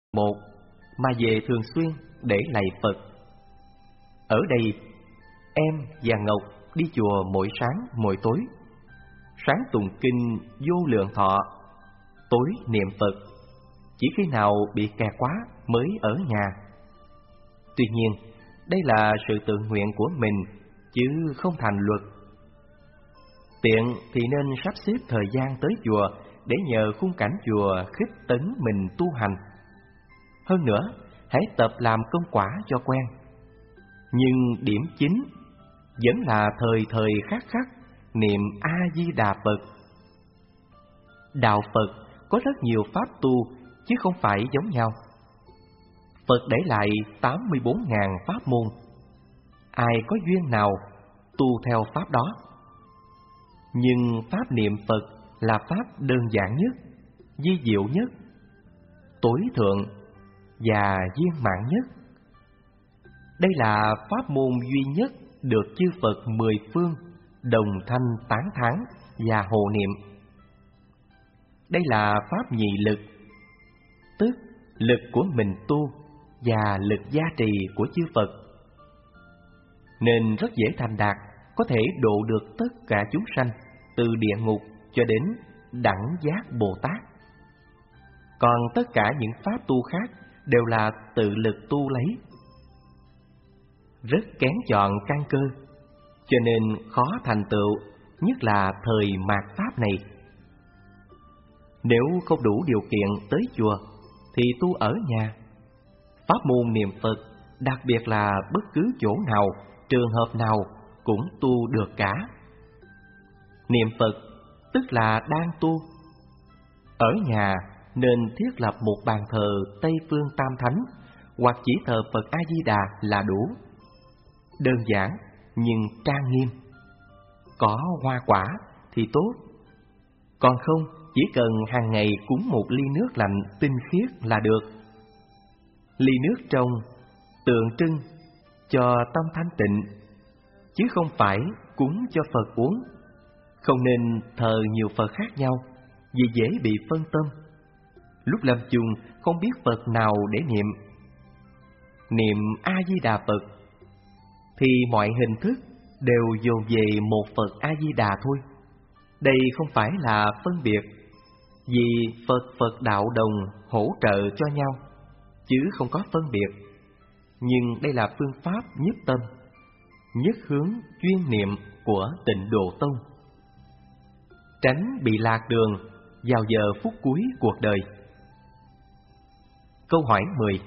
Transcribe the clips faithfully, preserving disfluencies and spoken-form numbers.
một mà về thường xuyên để lạy Phật. Ở đây, em và Ngọc đi chùa mỗi sáng mỗi tối. Sáng tụng kinh vô lượng thọ, tối niệm Phật. Chỉ khi nào bị kẹt quá mới ở nhà. Tuy nhiên, đây là sự tự nguyện của mình, chứ không thành luật. Tiện thì nên sắp xếp thời gian tới chùa để nhờ khung cảnh chùa khích tấn mình tu hành. Hơn nữa, hãy tập làm công quả cho quen. Nhưng điểm chính vẫn là thời thời khắc khắc niệm A-di-đà Phật. Đạo Phật có rất nhiều pháp tu, chứ không phải giống nhau. Phật để lại tám mươi bốn nghìn pháp môn. Ai có duyên nào tu theo pháp đó. Nhưng pháp niệm Phật là pháp đơn giản nhất, vi diệu nhất, tối thượng và viên mãn nhất. Đây là pháp môn duy nhất được chư Phật mười phương đồng thanh tán thán và hộ niệm. Đây là pháp nhị lực, tức lực của mình tu và lực gia trì của chư Phật, nên rất dễ thành đạt, có thể độ được tất cả chúng sanh từ địa ngục cho đến đẳng giác Bồ Tát. Còn tất cả những pháp tu khác đều là tự lực tu lấy, rất kén chọn căn cơ, cho nên khó thành tựu, nhất là thời mạt pháp này. Nếu không đủ điều kiện tới chùa thì tu ở nhà. Pháp môn niệm Phật, đặc biệt là bất cứ chỗ nào, trường hợp nào cũng tu được cả. Niệm Phật tức là đang tu. Ở nhà nên thiết lập một bàn thờ Tây Phương Tam Thánh, hoặc chỉ thờ Phật A-di-đà là đủ. Đơn giản nhưng trang nghiêm. Có hoa quả thì tốt. Còn không, chỉ cần hàng ngày cúng một ly nước lạnh tinh khiết là được. Ly nước trong tượng trưng cho tâm thanh tịnh, chứ không phải cúng cho Phật uống. Không nên thờ nhiều Phật khác nhau, vì dễ bị phân tâm. Lúc lâm chung không biết Phật nào để niệm. Niệm A-di-đà Phật thì mọi hình thức đều dồn về một Phật A-di-đà thôi. Đây không phải là phân biệt, vì Phật Phật đạo đồng hỗ trợ cho nhau, chứ không có phân biệt. Nhưng đây là phương pháp nhất tâm, nhất hướng chuyên niệm của Tịnh Độ Tông, tránh bị lạc đường vào giờ phút cuối cuộc đời. Câu hỏi mười.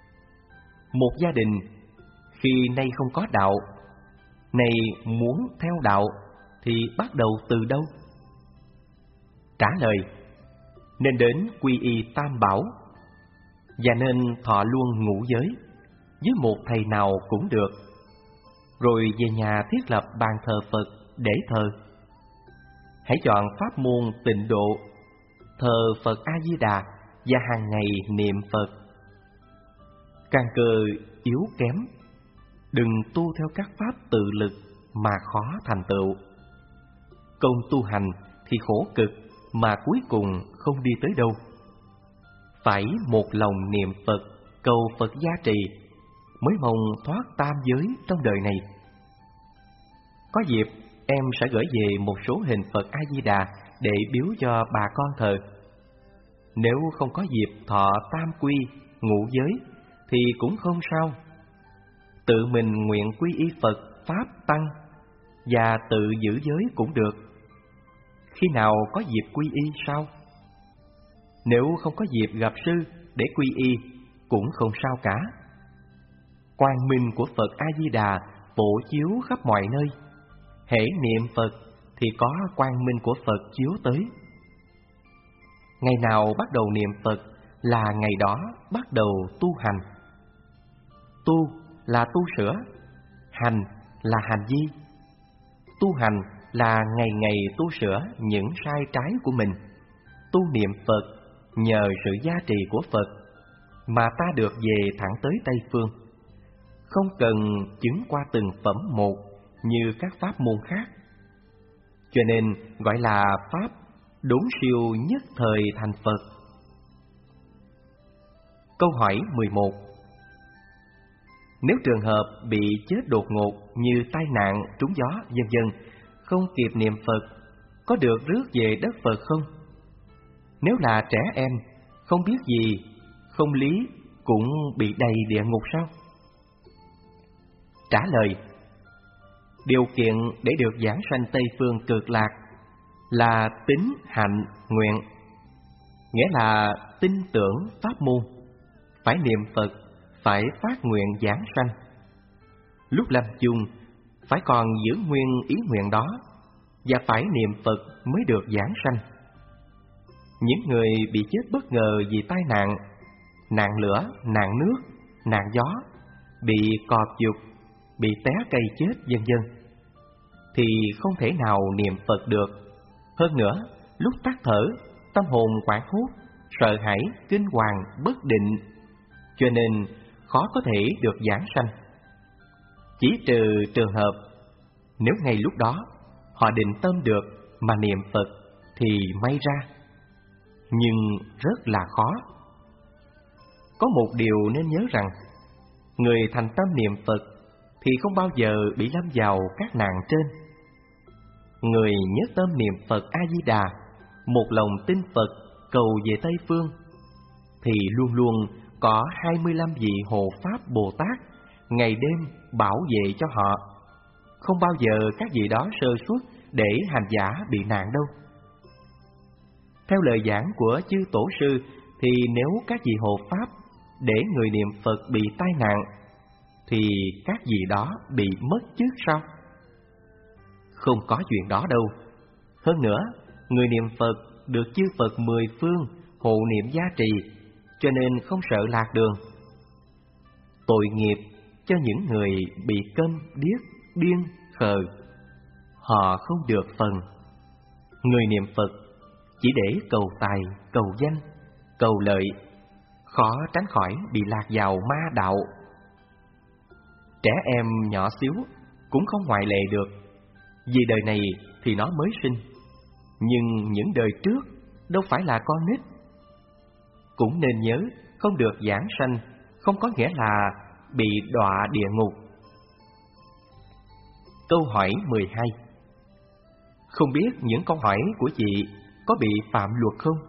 Một gia đình khi nay không có đạo, nay muốn theo đạo thì bắt đầu từ đâu? Trả lời: nên đến quy y Tam Bảo, và nên thọ luôn ngũ giới với một thầy nào cũng được. Rồi về nhà thiết lập bàn thờ Phật để thờ. Hãy chọn pháp môn Tịnh Độ, thờ Phật A-di-đà và hàng ngày niệm Phật. Căn cơ yếu kém, đừng tu theo các pháp tự lực mà khó thành tựu. Công tu hành thì khổ cực mà cuối cùng không đi tới đâu. Phải một lòng niệm Phật, cầu Phật gia trì, mới mong thoát tam giới trong đời này. Có dịp em sẽ gửi về một số hình Phật A-di-đà để biếu cho bà con thờ. Nếu không có dịp thọ tam quy, ngũ giới thì cũng không sao. Tự mình nguyện quy y Phật, Pháp, Tăng và tự giữ giới cũng được. Khi nào có dịp quy y sao? Nếu không có dịp gặp sư để quy y cũng không sao cả. Quang minh của Phật A-di-đà phổ chiếu khắp mọi nơi. Hễ niệm Phật thì có quang minh của Phật chiếu tới. Ngày nào bắt đầu niệm Phật là ngày đó bắt đầu tu hành. Tu là tu sửa, hành là hành vi. Tu hành là ngày ngày tu sửa những sai trái của mình. Tu niệm Phật nhờ sự gia trì của Phật mà ta được về thẳng tới Tây Phương, không cần chứng qua từng phẩm một như các pháp môn khác. Cho nên gọi là pháp đốn siêu nhất thời thành Phật. Câu hỏi mười một. Nếu trường hợp bị chết đột ngột như tai nạn, trúng gió, vân vân, không kịp niệm Phật, có được rước về đất Phật không? Nếu là trẻ em, không biết gì, không lý, cũng bị đầy địa ngục sao? Trả lời: điều kiện để được giảng sanh Tây Phương Cực Lạc là tín, hạnh, nguyện. Nghĩa là tin tưởng pháp môn, phải niệm Phật, phải phát nguyện giảng sanh. Lúc lâm chung phải còn giữ nguyên ý nguyện đó, và phải niệm Phật mới được giảng sanh. Những người bị chết bất ngờ vì tai nạn, nạn lửa, nạn nước, nạn gió, bị cọp giục, bị té cây chết vân vân, thì không thể nào niệm Phật được. Hơn nữa, lúc tắt thở, tâm hồn hoảng hốt, sợ hãi, kinh hoàng, bất định, cho nên khó có thể được giảng sanh. Chỉ trừ trường hợp nếu ngay lúc đó họ định tâm được mà niệm Phật thì may ra, nhưng rất là khó. Có một điều nên nhớ rằng, người thành tâm niệm Phật thì không bao giờ bị lâm vào các nạn trên. Người nhất tâm niệm Phật A-di-đà, một lòng tin Phật, cầu về Tây Phương, thì luôn luôn có hai mươi lăm vị hộ Pháp Bồ Tát ngày đêm bảo vệ cho họ. Không bao giờ các vị đó sơ suất để hành giả bị nạn đâu. Theo lời giảng của chư Tổ sư thì nếu các vị hộ Pháp để người niệm Phật bị tai nạn, thì các vị đó bị mất chức sao? Không có chuyện đó đâu. Hơn nữa, người niệm Phật được chư Phật mười phương hộ niệm gia trì, cho nên không sợ lạc đường. Tội nghiệp cho những người bị câm, điếc, điên, khờ, họ không được phần. Người niệm Phật chỉ để cầu tài, cầu danh, cầu lợi, khó tránh khỏi bị lạc vào ma đạo. Trẻ em nhỏ xíu cũng không ngoại lệ được, vì đời này thì nó mới sinh, nhưng những đời trước đâu phải là con nít. Cũng nên nhớ, không được giảng sanh không có nghĩa là bị đọa địa ngục. Câu hỏi mười hai. Không biết những câu hỏi của chị có bị phạm luật không?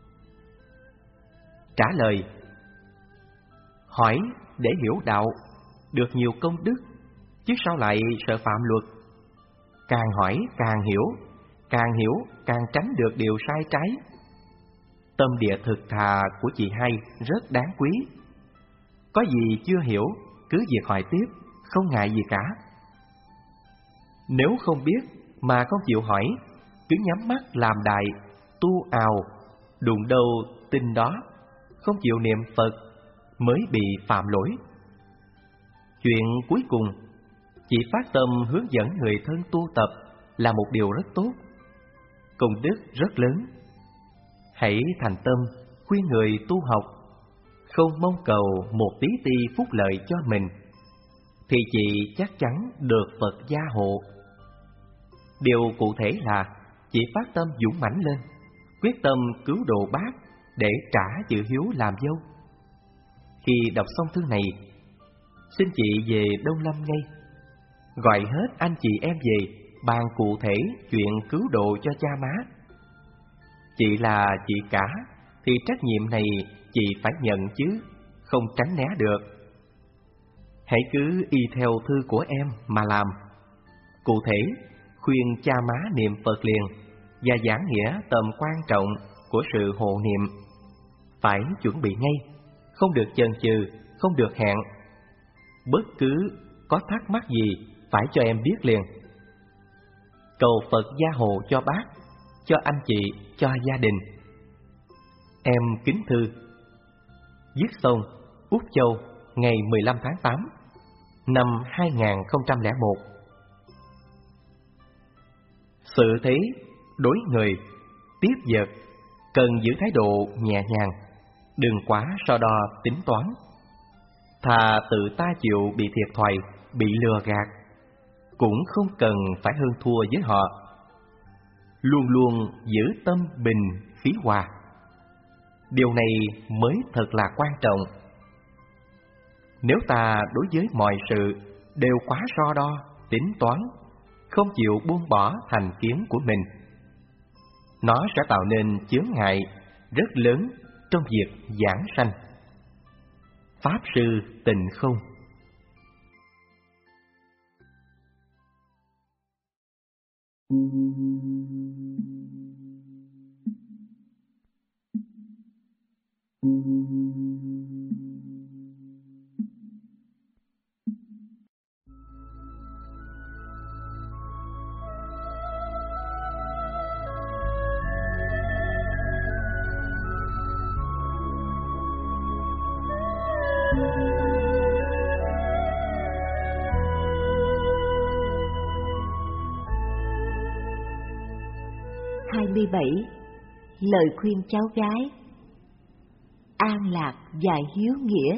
Trả lời: hỏi để hiểu đạo, được nhiều công đức, chứ sao lại sợ phạm luật. Càng hỏi càng hiểu, càng hiểu càng tránh được điều sai trái. Tâm địa thực thà của chị hai rất đáng quý. Có gì chưa hiểu, cứ việc hỏi tiếp, không ngại gì cả. Nếu không biết mà không chịu hỏi, cứ nhắm mắt làm đại, tu ào, đụng đâu tin đó, không chịu niệm Phật mới bị phạm lỗi. Chuyện cuối cùng, chị phát tâm hướng dẫn người thân tu tập là một điều rất tốt, công đức rất lớn. Hãy thành tâm khuyên người tu học, không mong cầu một tí ti phúc lợi cho mình, thì chị chắc chắn được Phật gia hộ. Điều cụ thể là chị phát tâm dũng mãnh lên, quyết tâm cứu độ bác để trả chữ hiếu làm dâu. Khi đọc xong thư này, xin chị về Đông Lâm ngay, gọi hết anh chị em về bàn cụ thể chuyện cứu độ cho cha má. Chị là chị cả thì trách nhiệm này chị phải nhận chứ, không tránh né được. Hãy cứ y theo thư của em mà làm. Cụ thể, khuyên cha má niệm Phật liền và giảng nghĩa tầm quan trọng của sự hộ niệm. Phải chuẩn bị ngay, không được chần chừ, không được hẹn. Bất cứ có thắc mắc gì phải cho em biết liền. Cầu Phật gia hộ cho bác, cho anh chị, cho gia đình. Em kính thư. Viết xong, Úc Châu, ngày mười lăm tháng tám năm hai nghìn không trăm lẻ một. Sự thế đối người, tiếp vật, cần giữ thái độ nhẹ nhàng, đừng quá so đo tính toán. Thà tự ta chịu bị thiệt thòi, bị lừa gạt, cũng không cần phải hơn thua với họ. Luôn luôn giữ tâm bình khí hòa. Điều này mới thật là quan trọng. Nếu ta đối với mọi sự đều quá so đo, tính toán, không chịu buông bỏ thành kiến của mình, nó sẽ tạo nên chướng ngại rất lớn trong việc giảng sanh. Pháp Sư Tịnh Không. hai mươi bảy. Lời khuyên cháu gái. An lạc và hiếu nghĩa.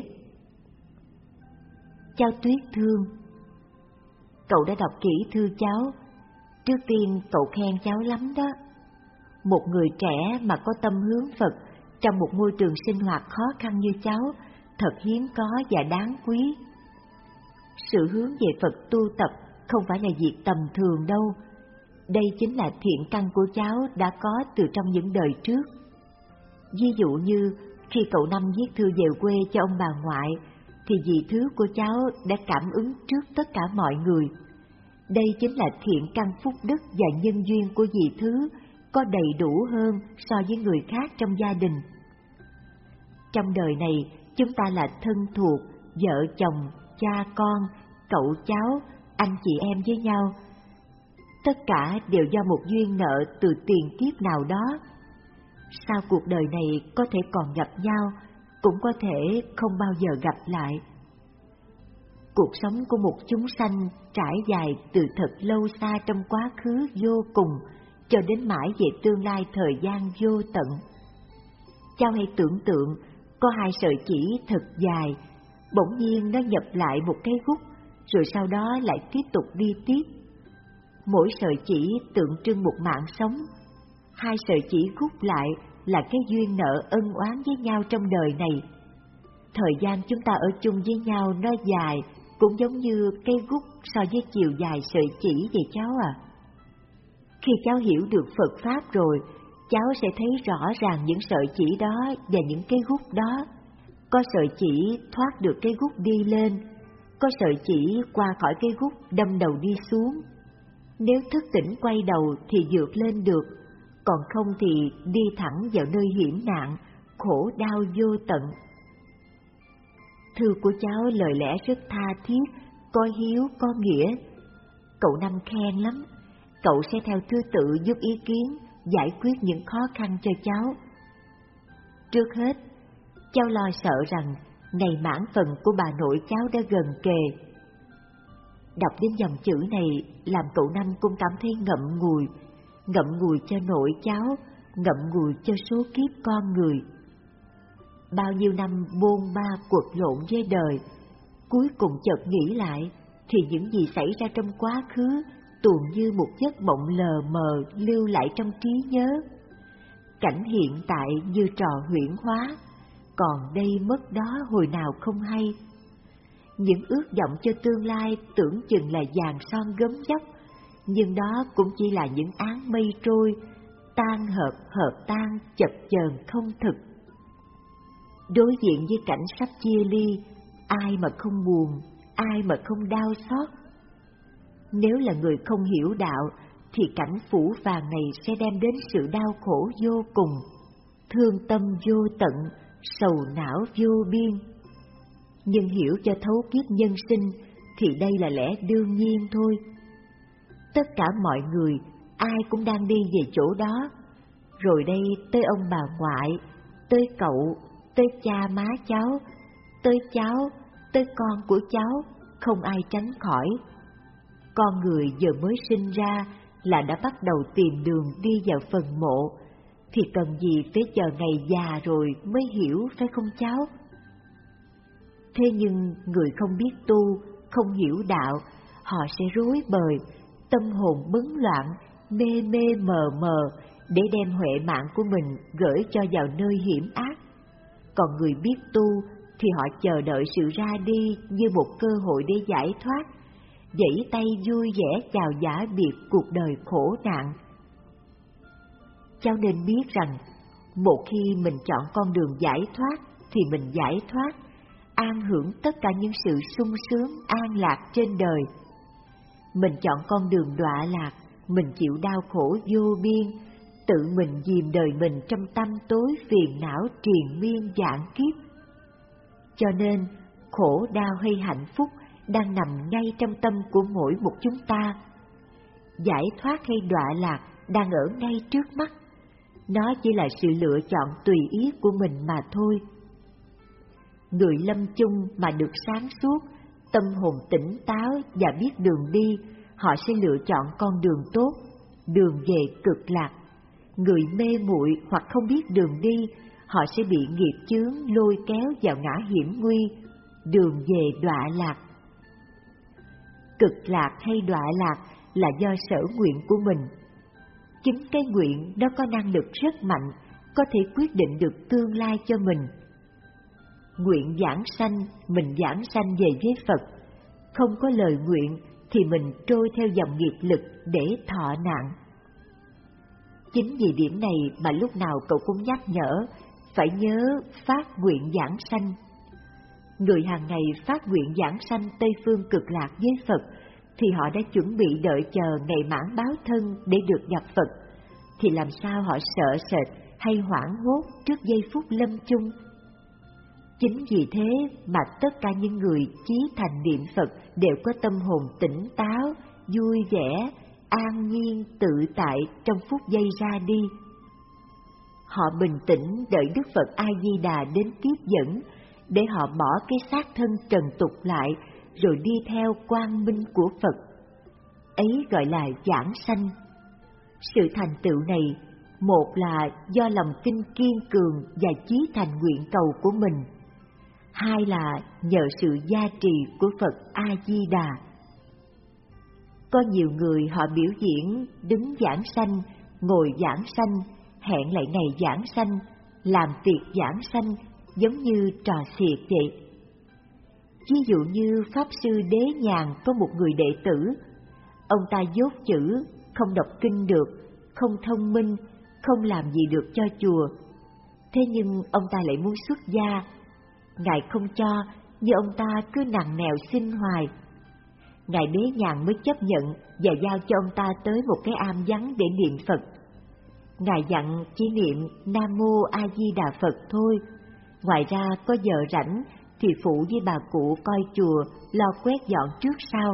Cháu Tuyết thương, cậu đã đọc kỹ thư cháu. Trước tiên cậu khen cháu lắm đó. Một người trẻ mà có tâm hướng Phật trong một môi trường sinh hoạt khó khăn như cháu thật hiếm có và đáng quý. Sự hướng về Phật tu tập không phải là việc tầm thường đâu. Đây chính là thiện căn của cháu đã có từ trong những đời trước. Ví dụ như khi cậu Năm viết thư về quê cho ông bà ngoại, thì dì Thứ của cháu đã cảm ứng trước tất cả mọi người. Đây chính là thiện căn phúc đức và nhân duyên của dì Thứ có đầy đủ hơn so với người khác trong gia đình. Trong đời này, chúng ta là thân thuộc, vợ chồng, cha con, cậu cháu, anh chị em với nhau. Tất cả đều do một duyên nợ từ tiền kiếp nào đó. Sau cuộc đời này có thể còn gặp nhau, cũng có thể không bao giờ gặp lại. Cuộc sống của một chúng sanh trải dài từ thật lâu xa trong quá khứ vô cùng cho đến mãi về tương lai thời gian vô tận. Cháu hãy tưởng tượng có hai sợi chỉ thật dài, bỗng nhiên nó nhập lại một cái gút, rồi sau đó lại tiếp tục đi tiếp. Mỗi sợi chỉ tượng trưng một mạng sống. Hai sợi chỉ gút lại là cái duyên nợ ân oán với nhau trong đời này. Thời gian chúng ta ở chung với nhau nó dài, cũng giống như cây gút so với chiều dài sợi chỉ vậy cháu à. Khi cháu hiểu được Phật Pháp rồi, cháu sẽ thấy rõ ràng những sợi chỉ đó và những cái gút đó. Có sợi chỉ thoát được cái gút đi lên, có sợi chỉ qua khỏi cái gút đâm đầu đi xuống. Nếu thức tỉnh quay đầu thì vượt lên được, còn không thì đi thẳng vào nơi hiểm nạn, khổ đau vô tận. Thư của cháu lời lẽ rất tha thiết, có hiếu, có nghĩa. Cậu Năm khen lắm, cậu sẽ theo thứ tự giúp ý kiến, giải quyết những khó khăn cho cháu. Trước hết, cháu lo sợ rằng ngày mãn phần của bà nội cháu đã gần kề. Đọc đến dòng chữ này làm cậu Năm cũng cảm thấy ngậm ngùi, ngậm ngùi cho nội cháu, ngậm ngùi cho số kiếp con người. Bao nhiêu năm bôn ba quật lộn với đời, cuối cùng chợt nghĩ lại thì những gì xảy ra trong quá khứ tuồn như một giấc mộng lờ mờ lưu lại trong trí nhớ. Cảnh hiện tại như trò huyễn hóa, còn đây mất đó hồi nào không hay. Những ước vọng cho tương lai tưởng chừng là vàng son gấm dốc, nhưng đó cũng chỉ là những áng mây trôi, tan hợp hợp tan, chập chờn không thực. Đối diện với cảnh sắp chia ly, ai mà không buồn, ai mà không đau xót. Nếu là người không hiểu đạo, thì cảnh phủ vàng này sẽ đem đến sự đau khổ vô cùng, thương tâm vô tận, sầu não vô biên. Nhưng hiểu cho thấu kiếp nhân sinh thì đây là lẽ đương nhiên thôi. Tất cả mọi người, ai cũng đang đi về chỗ đó. Rồi đây tới ông bà ngoại, tới cậu, tới cha má cháu, tới cháu, tới con của cháu, không ai tránh khỏi. Con người giờ mới sinh ra là đã bắt đầu tìm đường đi vào phần mộ, thì cần gì phải chờ ngày già rồi mới hiểu, phải không cháu? Thế nhưng người không biết tu, không hiểu đạo, họ sẽ rối bời, tâm hồn bấn loạn, mê mê mờ mờ, để đem huệ mạng của mình gửi cho vào nơi hiểm ác. Còn người biết tu thì họ chờ đợi sự ra đi như một cơ hội để giải thoát, vẫy tay vui vẻ chào giả biệt cuộc đời khổ nạn. Cháu nên biết rằng, một khi mình chọn con đường giải thoát thì mình giải thoát, an hưởng tất cả những sự sung sướng an lạc trên đời. Mình chọn con đường đọa lạc, mình chịu đau khổ vô biên, tự mình dìm đời mình trong tăm tối phiền não triền miên vạn kiếp. Cho nên, khổ đau hay hạnh phúc đang nằm ngay trong tâm của mỗi một chúng ta. Giải thoát hay đọa lạc đang ở ngay trước mắt. Nó chỉ là sự lựa chọn tùy ý của mình mà thôi. Người lâm chung mà được sáng suốt, tâm hồn tỉnh táo và biết đường đi, họ sẽ lựa chọn con đường tốt, đường về cực lạc. Người mê muội hoặc không biết đường đi, họ sẽ bị nghiệp chướng lôi kéo vào ngã hiểm nguy, đường về đọa lạc. Cực lạc hay đọa lạc là do sở nguyện của mình. Chính cái nguyện đó có năng lực rất mạnh, có thể quyết định được tương lai cho mình. Nguyện giảng sanh, mình giảng sanh về với Phật. Không có lời nguyện thì mình trôi theo dòng nghiệp lực để thọ nạn. Chính vì điểm này mà lúc nào cậu cũng nhắc nhở, phải nhớ phát nguyện giảng sanh. Người hàng ngày phát nguyện giảng sanh Tây Phương Cực Lạc với Phật, thì họ đã chuẩn bị đợi chờ ngày mãn báo thân để được gặp Phật, thì làm sao họ sợ sệt hay hoảng hốt trước giây phút lâm chung. Chính vì thế mà tất cả những người chí thành niệm Phật đều có tâm hồn tỉnh táo, vui vẻ, an nhiên, tự tại trong phút giây ra đi. Họ bình tĩnh đợi Đức Phật A-di-đà đến tiếp dẫn, để họ bỏ cái xác thân trần tục lại, rồi đi theo quang minh của Phật. Ấy gọi là giảng sanh. Sự thành tựu này, một là do lòng tin kiên cường và chí thành nguyện cầu của mình, hai là nhờ sự gia trì của Phật A-di-đà. Có nhiều người họ biểu diễn đứng giảng sanh, ngồi giảng sanh, hẹn lại ngày giảng sanh, làm tiệc giảng sanh, giống như trò xiết vậy. Ví dụ như Pháp Sư Đế Nhàn có một người đệ tử, ông ta dốt chữ, không đọc kinh được, không thông minh, không làm gì được cho chùa. Thế nhưng ông ta lại muốn xuất gia. Ngài không cho, nhưng ông ta cứ nằng nèo xin hoài. Ngài Đế Nhàn mới chấp nhận và giao cho ông ta tới một cái am vắng để niệm Phật. Ngài dặn chỉ niệm Nam Mô A Di Đà Phật thôi. Ngoài ra có giờ rảnh thì phụ với bà cụ coi chùa, lo quét dọn trước sau.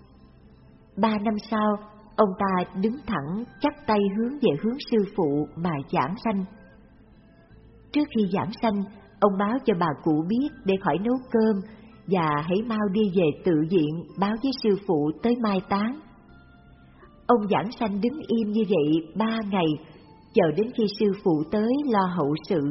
Ba năm sau, ông ta đứng thẳng chắp tay hướng về hướng sư phụ mà giảng sanh. Trước khi giảng sanh, ông báo cho bà cụ biết để khỏi nấu cơm và hãy mau đi về tự viện báo với sư phụ tới mai táng. Ông giảng sanh đứng im như vậy ba ngày, chờ đến khi sư phụ tới lo hậu sự.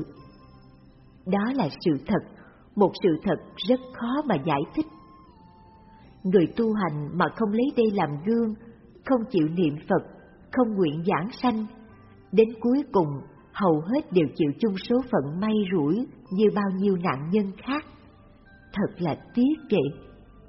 Đó là sự thật, một sự thật rất khó mà giải thích. Người tu hành mà không lấy đây làm gương, không chịu niệm Phật, không nguyện giảng sanh, đến cuối cùng hầu hết đều chịu chung số phận may rủi như bao nhiêu nạn nhân khác. Thật là tiếc vậy.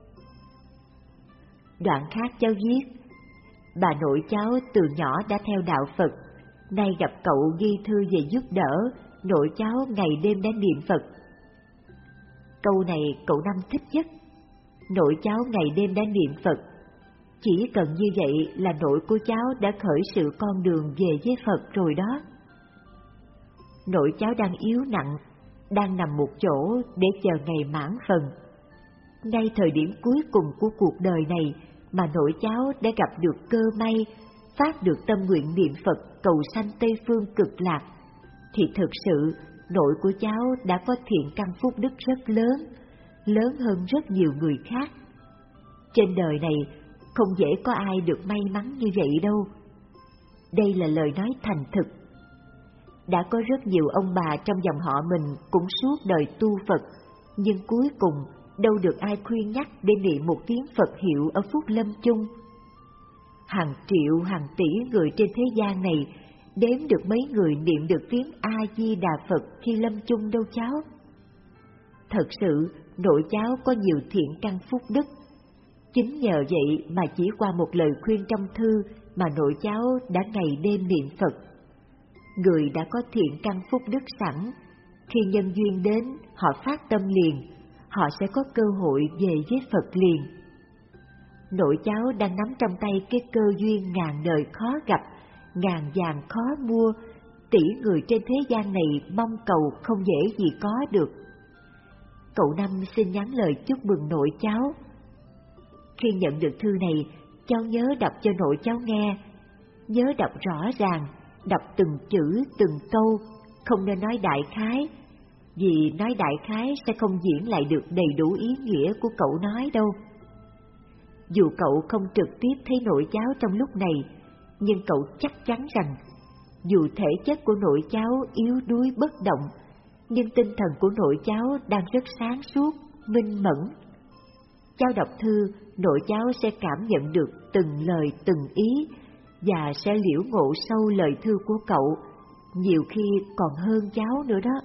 Đoạn khác cháu viết, bà nội cháu từ nhỏ đã theo đạo Phật, nay gặp cậu ghi thư về giúp đỡ, nội cháu ngày đêm đã niệm Phật. Câu này cậu Năm thích nhất. Nội cháu ngày đêm đã niệm Phật. Chỉ cần như vậy là nội của cháu đã khởi sự con đường về với Phật rồi đó. Nội cháu đang yếu nặng, đang nằm một chỗ để chờ ngày mãn phần. Ngay thời điểm cuối cùng của cuộc đời này mà nội cháu đã gặp được cơ may, phát được tâm nguyện niệm Phật cầu sanh Tây Phương Cực Lạc, thì thực sự nội của cháu đã có thiện căn phúc đức rất lớn, lớn hơn rất nhiều người khác. Trên đời này không dễ có ai được may mắn như vậy đâu. Đây là lời nói thành thực. Đã có rất nhiều ông bà trong dòng họ mình cũng suốt đời tu Phật, nhưng cuối cùng đâu được ai khuyên nhắc để niệm một tiếng Phật hiệu ở phút lâm chung. Hàng triệu hàng tỷ người trên thế gian này, đếm được mấy người niệm được tiếng A Di Đà Phật khi lâm chung đâu cháu. thật sự nội cháu có nhiều thiện căn phúc đức. Chính nhờ vậy mà chỉ qua một lời khuyên trong thư mà nội cháu đã ngày đêm niệm Phật. Người đã có thiện căn phúc đức sẵn, khi nhân duyên đến họ phát tâm liền, họ sẽ có cơ hội về với Phật liền. Nội cháu đang nắm trong tay cái cơ duyên ngàn đời khó gặp, ngàn vàng khó mua, tỷ người trên thế gian này mong cầu không dễ gì có được. Cậu Năm xin nhắn lời chúc mừng nội cháu. Khi nhận được thư này, cháu nhớ đọc cho nội cháu nghe, nhớ đọc rõ ràng, đọc từng chữ từng câu, không nên nói đại khái, vì nói đại khái sẽ không diễn lại được đầy đủ ý nghĩa của cậu nói đâu. Dù cậu không trực tiếp thấy nội cháu trong lúc này, nhưng cậu chắc chắn rằng dù thể chất của nội cháu yếu đuối bất động, nhưng tinh thần của nội cháu đang rất sáng suốt, minh mẫn. Cháu đọc thư, nội cháu sẽ cảm nhận được từng lời từng ý và sẽ liễu ngộ sâu lời thư của cậu, nhiều khi còn hơn cháu nữa đó.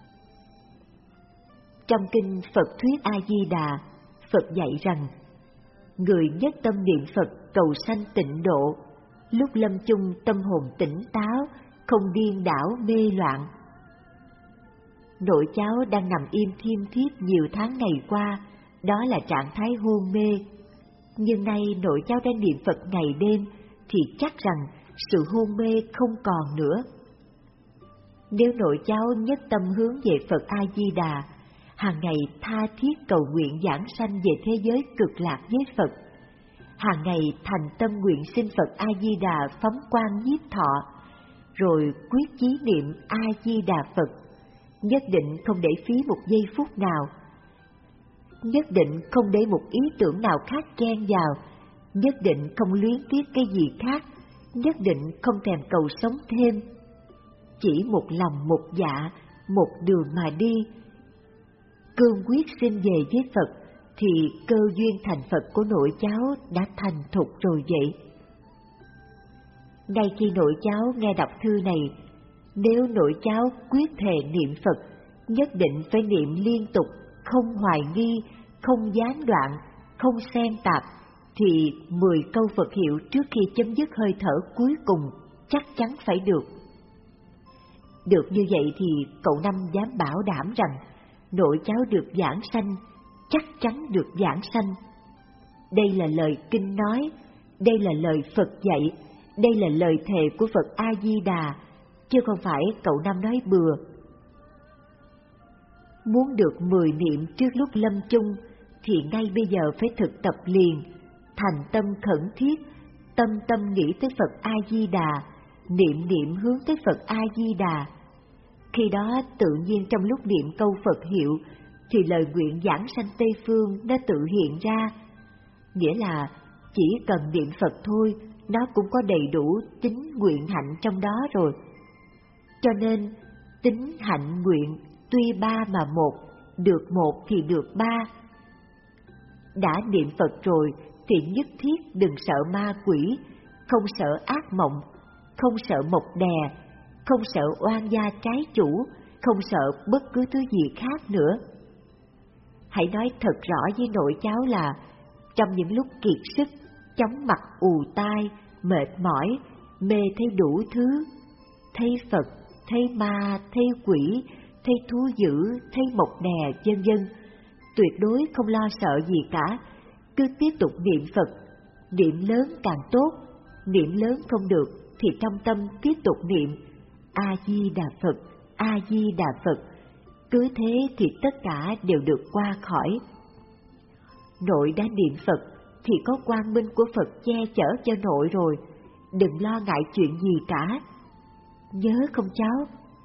Trong kinh Phật Thuyết A-di-đà, Phật dạy rằng, người nhất tâm niệm Phật cầu sanh tịnh độ, lúc lâm chung tâm hồn tỉnh táo, không điên đảo mê loạn. Nội cháu đang nằm im thiêm thiếp nhiều tháng ngày qua, đó là trạng thái hôn mê. Nhưng nay nội cháu đã niệm Phật ngày đêm, thì chắc rằng sự hôn mê không còn nữa. Nếu nội cháu nhất tâm hướng về Phật A-di-đà, hàng ngày tha thiết cầu nguyện giảng sanh về thế giới cực lạc với Phật, hàng ngày thành tâm nguyện xin Phật A-di-đà phóng quang nhiếp thọ, rồi quyết chí niệm A-di-đà Phật, nhất định không để phí một giây phút nào, nhất định không để một ý tưởng nào khác chen vào, nhất định không luyến tiếc cái gì khác, nhất định không thèm cầu sống thêm. Chỉ một lòng một dạ, một đường mà đi, cương quyết xin về với Phật, thì cơ duyên thành Phật của nội cháu đã thành thục rồi vậy. Ngay khi nội cháu nghe đọc thư này, nếu nội cháu quyết thề niệm Phật, nhất định phải niệm liên tục, không hoài nghi, không gián đoạn, không xen tạp, thì mười câu Phật hiệu trước khi chấm dứt hơi thở cuối cùng chắc chắn phải được. Được như vậy thì cậu Năm dám bảo đảm rằng nội cháu được giảng sanh, chắc chắn được giảng sanh. Đây là lời kinh nói, đây là lời Phật dạy, đây là lời thề của Phật A-di-đà, chứ không phải cậu Năm nói bừa. Muốn được mười niệm trước lúc lâm chung, thì ngay bây giờ phải thực tập liền, thành tâm khẩn thiết, tâm tâm nghĩ tới Phật A-di-đà, niệm niệm hướng tới Phật A-di-đà. Khi đó tự nhiên trong lúc niệm câu Phật hiệu, thì lời nguyện giảng sanh Tây Phương nó tự hiện ra. Nghĩa là chỉ cần niệm Phật thôi, nó cũng có đầy đủ tính nguyện hạnh trong đó rồi. Cho nên, tính hạnh nguyện tuy ba mà một, được một thì được ba. Đã niệm Phật rồi thì nhất thiết đừng sợ ma quỷ, không sợ ác mộng, không sợ mộc đè, không sợ oan gia trái chủ, không sợ bất cứ thứ gì khác nữa. Hãy nói thật rõ với nội cháu là trong những lúc kiệt sức, chóng mặt ù tai, mệt mỏi, mê thấy đủ thứ, thấy Phật, thấy ma, thấy quỷ, thấy thú dữ, thấy mộc đè, vân vân, tuyệt đối không lo sợ gì cả, cứ tiếp tục niệm Phật, niệm lớn càng tốt, niệm lớn không được thì trong tâm tiếp tục niệm A-di-đà Phật, A-di-đà Phật, cứ thế thì tất cả đều được qua khỏi. Nội đã niệm Phật thì có quang minh của Phật che chở cho nội rồi, đừng lo ngại chuyện gì cả. Nhớ không cháu?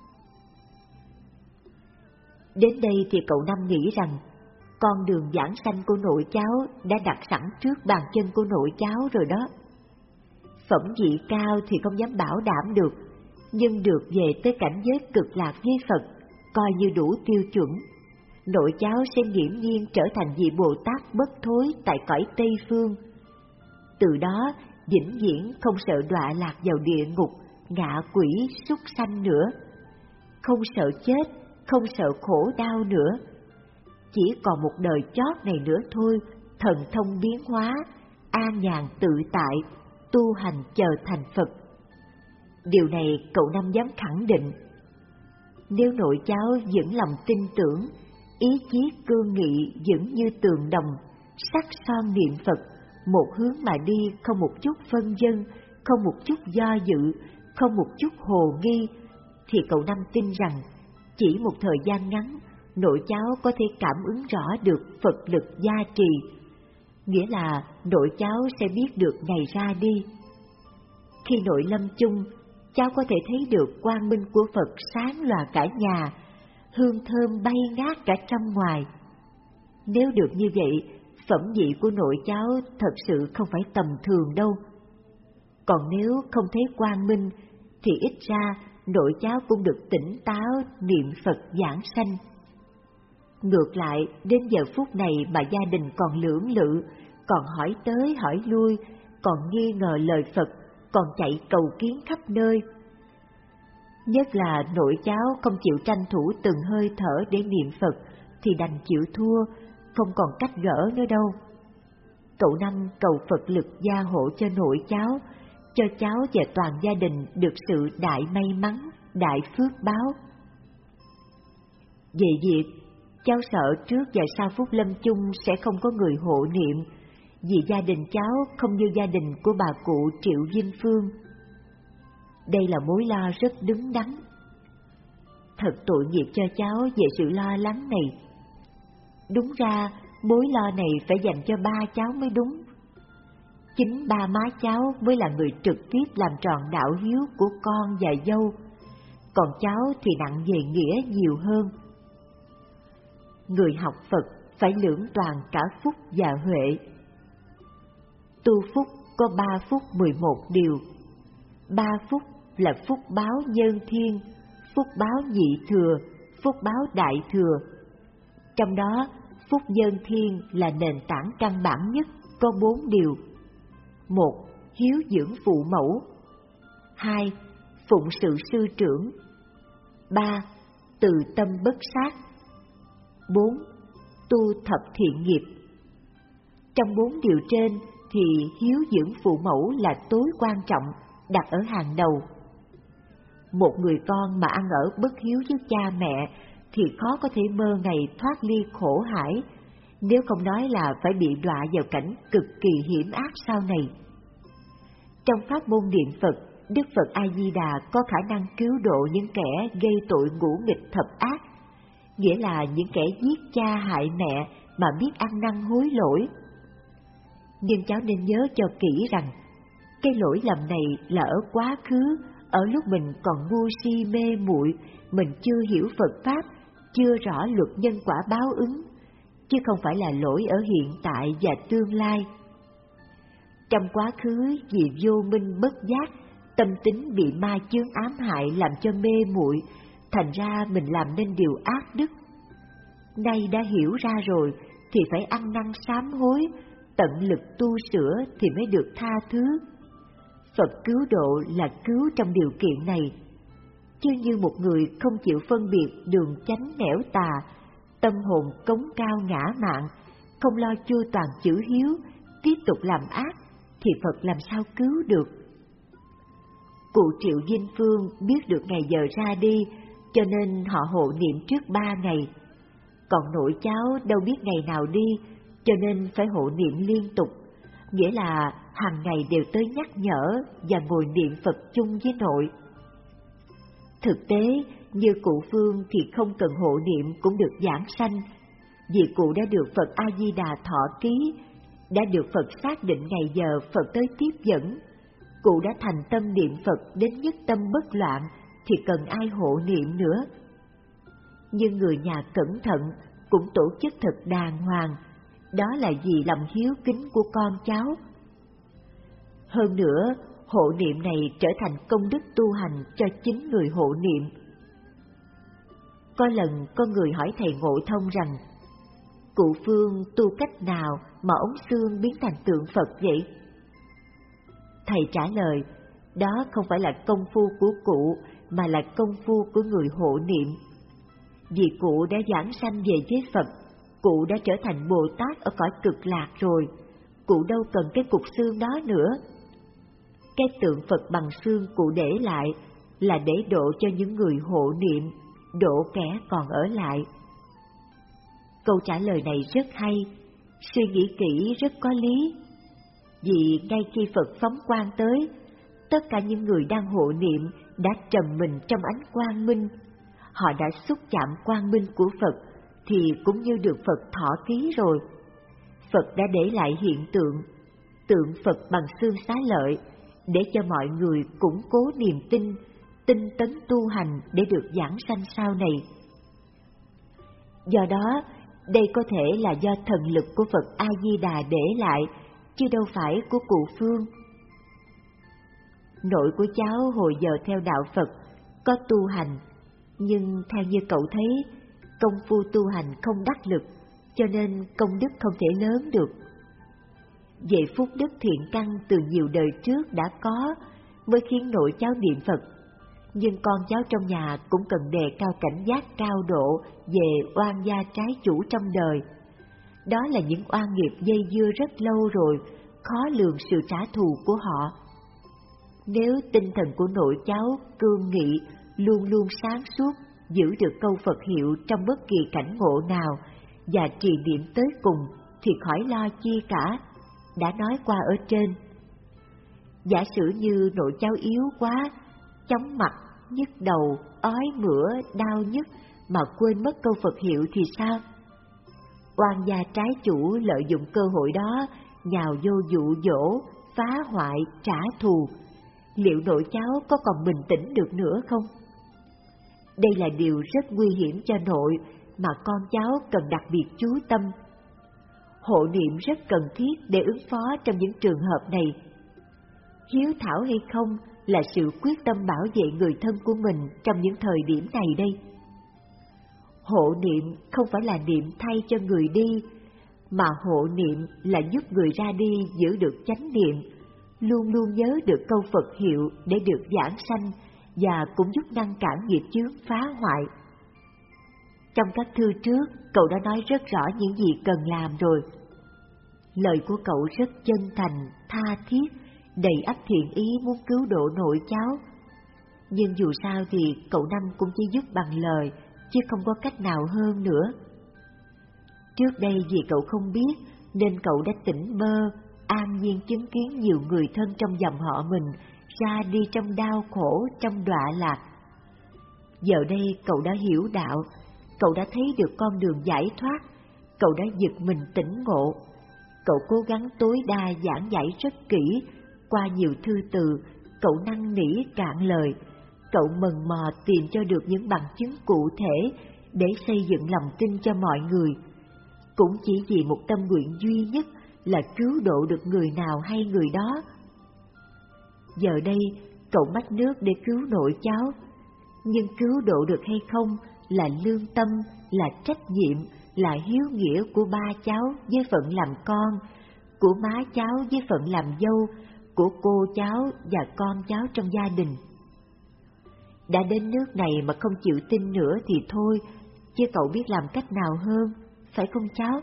Đến đây thì cậu Năm nghĩ rằng con đường giảng sanh của nội cháu đã đặt sẵn trước bàn chân của nội cháu rồi đó. Phẩm vị cao thì không dám bảo đảm được, nhưng được về tới cảnh giới cực lạc với Phật, coi như đủ tiêu chuẩn. Nội cháu sẽ nghiễm nhiên trở thành vị Bồ Tát bất thối tại cõi Tây Phương. Từ đó, vĩnh viễn không sợ đọa lạc vào địa ngục, ngạ quỷ, súc sanh nữa. Không sợ chết, không sợ khổ đau nữa. chỉ còn một đời chót này nữa thôi, thần thông biến hóa, an nhàn tự tại, tu hành chờ thành Phật. Điều này cậu Năm dám khẳng định. Nếu nội cháu vẫn lòng tin tưởng, ý chí cương nghị vững như tường đồng, sắc son niệm Phật, một hướng mà đi, không một chút phân vân, không một chút do dự, không một chút hồ nghi, thì cậu Năm tin rằng chỉ một thời gian ngắn, nội cháu có thể cảm ứng rõ được Phật lực gia trì, nghĩa là nội cháu sẽ biết được ngày ra đi. Khi nội lâm chung, cháu có thể thấy được quang minh của Phật sáng lòa cả nhà, hương thơm bay ngát cả trong ngoài. Nếu được như vậy, phẩm vị của nội cháu thật sự không phải tầm thường đâu. Còn nếu không thấy quang minh, thì ít ra nội cháu cũng được tỉnh táo niệm Phật giảng sanh. Ngược lại, đến giờ phút này mà gia đình còn lưỡng lự, còn hỏi tới hỏi lui, còn nghi ngờ lời Phật, còn chạy cầu kiến khắp nơi. Nhất là nội cháu không chịu tranh thủ từng hơi thở để niệm Phật, thì đành chịu thua, không còn cách gỡ nữa đâu. Cậu Năm cầu Phật lực gia hộ cho nội cháu, cho cháu và toàn gia đình được sự đại may mắn, đại phước báo. Về việc cháu sợ trước và sau phút lâm chung sẽ không có người hộ niệm, vì gia đình cháu không như gia đình của bà cụ Triệu Vinh Phương. Đây là mối lo rất đứng đắn. Thật tội nghiệp cho cháu về sự lo lắng này. Đúng ra, mối lo này phải dành cho ba cháu mới đúng. Chính ba má cháu mới là người trực tiếp làm tròn đạo hiếu của con và dâu, còn cháu thì nặng về nghĩa nhiều hơn. Người học Phật phải lưỡng toàn cả phúc và huệ. Tu phúc có ba phúc mười một điều. Ba phúc là phúc báo nhân thiên, phúc báo nhị thừa, phúc báo đại thừa. Trong đó, phúc nhân thiên là nền tảng căn bản nhất, có bốn điều. Một, hiếu dưỡng phụ mẫu. Hai, phụng sự sư trưởng. Ba, từ tâm bất sát. Bốn, tu thập thiện nghiệp. Trong bốn điều trên thì hiếu dưỡng phụ mẫu là tối quan trọng, đặt ở hàng đầu. Một người con mà ăn ở bất hiếu với cha mẹ thì khó có thể mơ ngày thoát ly khổ hải, nếu không nói là phải bị đọa vào cảnh cực kỳ hiểm ác sau này. Trong pháp môn niệm Phật, Đức Phật A-di-đà có khả năng cứu độ những kẻ gây tội ngũ nghịch thập ác, nghĩa là những kẻ giết cha hại mẹ mà biết ăn năn hối lỗi. Nhưng cháu nên nhớ cho kỹ rằng, cái lỗi lầm này là ở quá khứ, ở lúc mình còn ngu si mê muội, mình chưa hiểu Phật Pháp, chưa rõ luật nhân quả báo ứng, chứ không phải là lỗi ở hiện tại và tương lai. Trong quá khứ vì vô minh bất giác, tâm tính bị ma chướng ám hại làm cho mê muội, thành ra mình làm nên điều ác đức. Nay đã hiểu ra rồi thì phải ăn năn sám hối, tận lực tu sửa thì mới được tha thứ. Phật cứu độ là cứu trong điều kiện này, chứ như một người không chịu phân biệt đường chánh nẻo tà, tâm hồn cống cao ngã mạn, không lo chu toàn chữ hiếu, tiếp tục làm ác, thì Phật làm sao cứu được. Cụ Triệu Vinh Phương biết được ngày giờ ra đi, cho nên họ hộ niệm trước ba ngày. Còn nội cháu đâu biết ngày nào đi, cho nên phải hộ niệm liên tục, nghĩa là hàng ngày đều tới nhắc nhở và ngồi niệm Phật chung với nội. Thực tế, như cụ Phương thì không cần hộ niệm cũng được giảng sanh, vì cụ đã được Phật A-di-đà thọ ký, đã được Phật xác định ngày giờ Phật tới tiếp dẫn. Cụ đã thành tâm niệm Phật đến nhất tâm bất loạn, thì cần ai hộ niệm nữa. Nhưng người nhà cẩn thận cũng tổ chức thật đàng hoàng, đó là vì lòng hiếu kính của con cháu. Hơn nữa, hộ niệm này trở thành công đức tu hành cho chính người hộ niệm. Có lần có người hỏi thầy Ngộ Thông rằng, cụ Phương tu cách nào mà ống xương biến thành tượng Phật vậy? Thầy trả lời, đó không phải là công phu của cụ, mà là công phu của người hộ niệm. Vì cụ đã giảng sanh về với Phật, cụ đã trở thành Bồ Tát ở cõi Cực Lạc rồi, cụ đâu cần cái cục xương đó nữa. Cái tượng Phật bằng xương cụ để lại là để độ cho những người hộ niệm, độ kẻ còn ở lại. Câu trả lời này rất hay, suy nghĩ kỹ rất có lý. Vì ngay khi Phật phóng quang tới, tất cả những người đang hộ niệm đã trầm mình trong ánh quang minh. Họ đã xúc chạm quang minh của Phật thì cũng như được Phật thọ ký rồi. Phật đã để lại hiện tượng, tượng Phật bằng xương xá lợi, để cho mọi người củng cố niềm tin, tinh tấn tu hành để được giảng sanh sau này. Do đó, đây có thể là do thần lực của Phật A-di-đà để lại, chứ đâu phải của cụ Phương. Nội của cháu hồi giờ theo đạo Phật, có tu hành, nhưng theo như cậu thấy, công phu tu hành không đắc lực, cho nên công đức không thể lớn được. Vậy phúc đức thiện căn từ nhiều đời trước đã có, mới khiến nội cháu niệm Phật. Nhưng con cháu trong nhà cũng cần đề cao cảnh giác cao độ về oan gia trái chủ trong đời. Đó là những oan nghiệp dây dưa rất lâu rồi, khó lường sự trả thù của họ. Nếu tinh thần của nội cháu cương nghị, luôn luôn sáng suốt, giữ được câu Phật hiệu trong bất kỳ cảnh ngộ nào và trì niệm tới cùng thì khỏi lo chi cả, đã nói qua ở trên. Giả sử như nội cháu yếu quá, chóng mặt, nhức đầu, ói mửa, đau nhức mà quên mất câu Phật hiệu thì sao? Oan gia trái chủ lợi dụng cơ hội đó nhào vô dụ dỗ, phá hoại, trả thù. Liệu nội cháu có còn bình tĩnh được nữa không? Đây là điều rất nguy hiểm cho nội mà con cháu cần đặc biệt chú tâm. Hộ niệm rất cần thiết để ứng phó trong những trường hợp này. Hiếu thảo hay không là sự quyết tâm bảo vệ người thân của mình trong những thời điểm này đây. Hộ niệm không phải là niệm thay cho người đi, mà hộ niệm là giúp người ra đi giữ được chánh niệm, luôn luôn nhớ được câu Phật hiệu để được giảng sanh, và cũng giúp ngăn cản nghiệp chướng phá hoại. Trong các thư trước, cậu đã nói rất rõ những gì cần làm rồi. Lời của cậu rất chân thành, tha thiết, đầy ắp thiện ý muốn cứu độ nội cháu. Nhưng dù sao thì cậu Năm cũng chỉ giúp bằng lời, chứ không có cách nào hơn nữa. Trước đây vì cậu không biết, nên cậu đã tỉnh mơ, an nhiên chứng kiến nhiều người thân trong dòng họ mình ra đi trong đau khổ, trong đọa lạc. Giờ đây cậu đã hiểu đạo, cậu đã thấy được con đường giải thoát, cậu đã giật mình tỉnh ngộ. Cậu cố gắng tối đa giảng giải rất kỹ, qua nhiều thư từ, cậu năn nỉ cạn lời, cậu mần mò tìm cho được những bằng chứng cụ thể để xây dựng lòng tin cho mọi người. Cũng chỉ vì một tâm nguyện duy nhất là cứu độ được người nào hay người đó. Giờ đây, cậu mách nước để cứu nội cháu, nhưng cứu độ được hay không là lương tâm, là trách nhiệm, là hiếu nghĩa của ba cháu với phận làm con, của má cháu với phận làm dâu, của cô cháu và con cháu trong gia đình. Đã đến nước này mà không chịu tin nữa thì thôi, chứ cậu biết làm cách nào hơn, phải không cháu?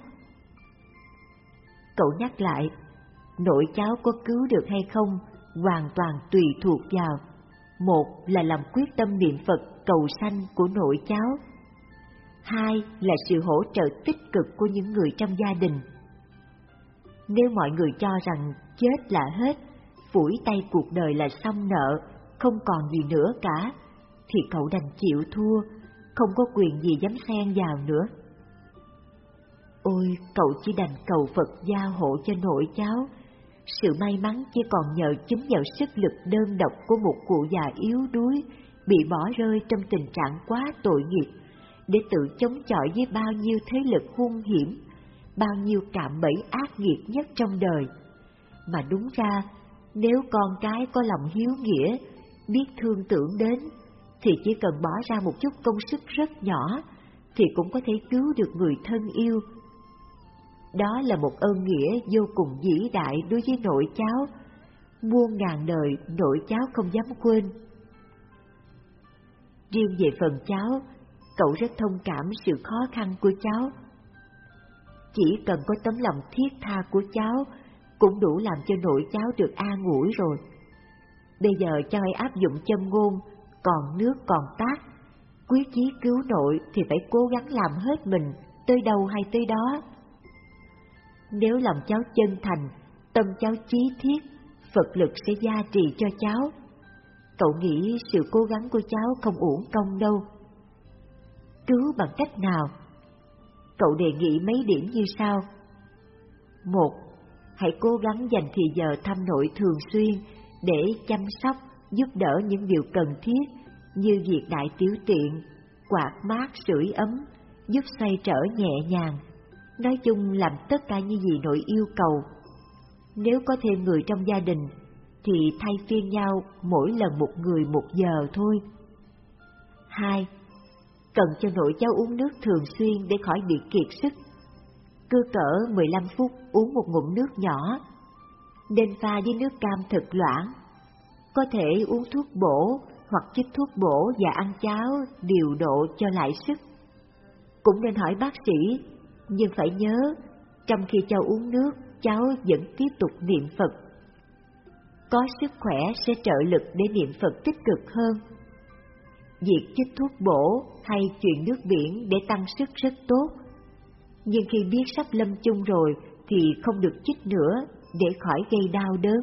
Cậu nhắc lại, nội cháu có cứu được hay không hoàn toàn tùy thuộc vào: một là lòng quyết tâm niệm Phật cầu sanh của nội cháu, hai là sự hỗ trợ tích cực của những người trong gia đình. Nếu mọi người cho rằng chết là hết, phủi tay cuộc đời là xong nợ, không còn gì nữa cả, thì cậu đành chịu thua, không có quyền gì dám xen vào nữa. Ôi, cậu chỉ đành cầu Phật gia hộ cho nội cháu. Sự may mắn chỉ còn nhờ chính vào sức lực đơn độc của một cụ già yếu đuối, bị bỏ rơi trong tình trạng quá tội nghiệp, để tự chống chọi với bao nhiêu thế lực hung hiểm, bao nhiêu cạm bẫy ác nghiệt nhất trong đời. Mà đúng ra, nếu con cái có lòng hiếu nghĩa, biết thương tưởng đến, thì chỉ cần bỏ ra một chút công sức rất nhỏ, thì cũng có thể cứu được người thân yêu. Đó là một ơn nghĩa vô cùng vĩ đại đối với nội cháu, muôn ngàn đời nội cháu không dám quên. Riêng về phần cháu, cậu rất thông cảm sự khó khăn của cháu. chỉ cần có tấm lòng thiết tha của cháu cũng đủ làm cho nội cháu được an ủi rồi. Bây giờ cháu hãy áp dụng châm ngôn, còn nước còn tát. Quyết chí cứu nội thì phải cố gắng làm hết mình, tới đâu hay tới đó. Nếu lòng cháu chân thành, tâm cháu chí thiết, Phật lực sẽ gia trì cho cháu. Cậu nghĩ sự cố gắng của cháu không uổng công đâu. Cứu bằng cách nào? Cậu đề nghị mấy điểm như sau. Một, hãy cố gắng dành thì giờ thăm nội thường xuyên để chăm sóc, giúp đỡ những điều cần thiết như việc đại tiểu tiện, quạt mát sưởi ấm, giúp xoay trở nhẹ nhàng. Nói chung làm tất cả những gì nội yêu cầu. Nếu có thêm người trong gia đình thì thay phiên nhau mỗi lần một người một giờ thôi. Hai, cần cho nội cháu uống nước thường xuyên để khỏi bị kiệt sức. Cứ cỡ mười lăm phút uống một ngụm nước nhỏ, nên pha với nước cam thật loãng. Có thể uống thuốc bổ hoặc chích thuốc bổ và ăn cháo điều độ cho lại sức. Cũng nên hỏi bác sĩ, nhưng phải nhớ, trong khi cháu uống nước, cháu vẫn tiếp tục niệm Phật. Có sức khỏe sẽ trợ lực để niệm Phật tích cực hơn. Việc chích thuốc bổ hay chuyển nước biển để tăng sức rất tốt, nhưng khi biết sắp lâm chung rồi thì không được chích nữa để khỏi gây đau đớn.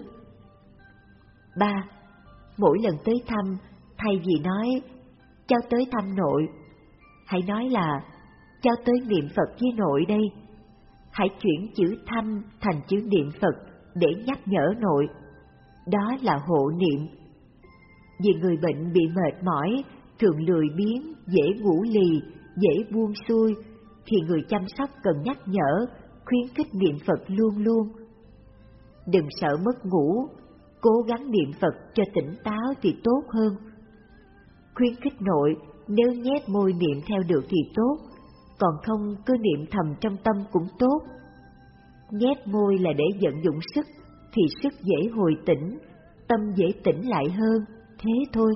Ba, mỗi lần tới thăm, thay vì nói cháu tới thăm nội, hãy nói là cháu tới niệm Phật với nội đây. Hãy chuyển chữ thăm thành chữ niệm Phật để nhắc nhở nội. Đó là hộ niệm. Vì người bệnh bị mệt mỏi, thường lười biếng, dễ ngủ lì, dễ buông xuôi, thì người chăm sóc cần nhắc nhở, khuyến khích niệm Phật luôn luôn. Đừng sợ mất ngủ, cố gắng niệm Phật cho tỉnh táo thì tốt hơn. Khuyến khích nội, nếu nhét môi niệm theo được thì tốt, còn không cứ niệm thầm trong tâm cũng tốt. Nhét môi là để vận dụng sức, thì sức dễ hồi tỉnh, tâm dễ tỉnh lại hơn, thế thôi.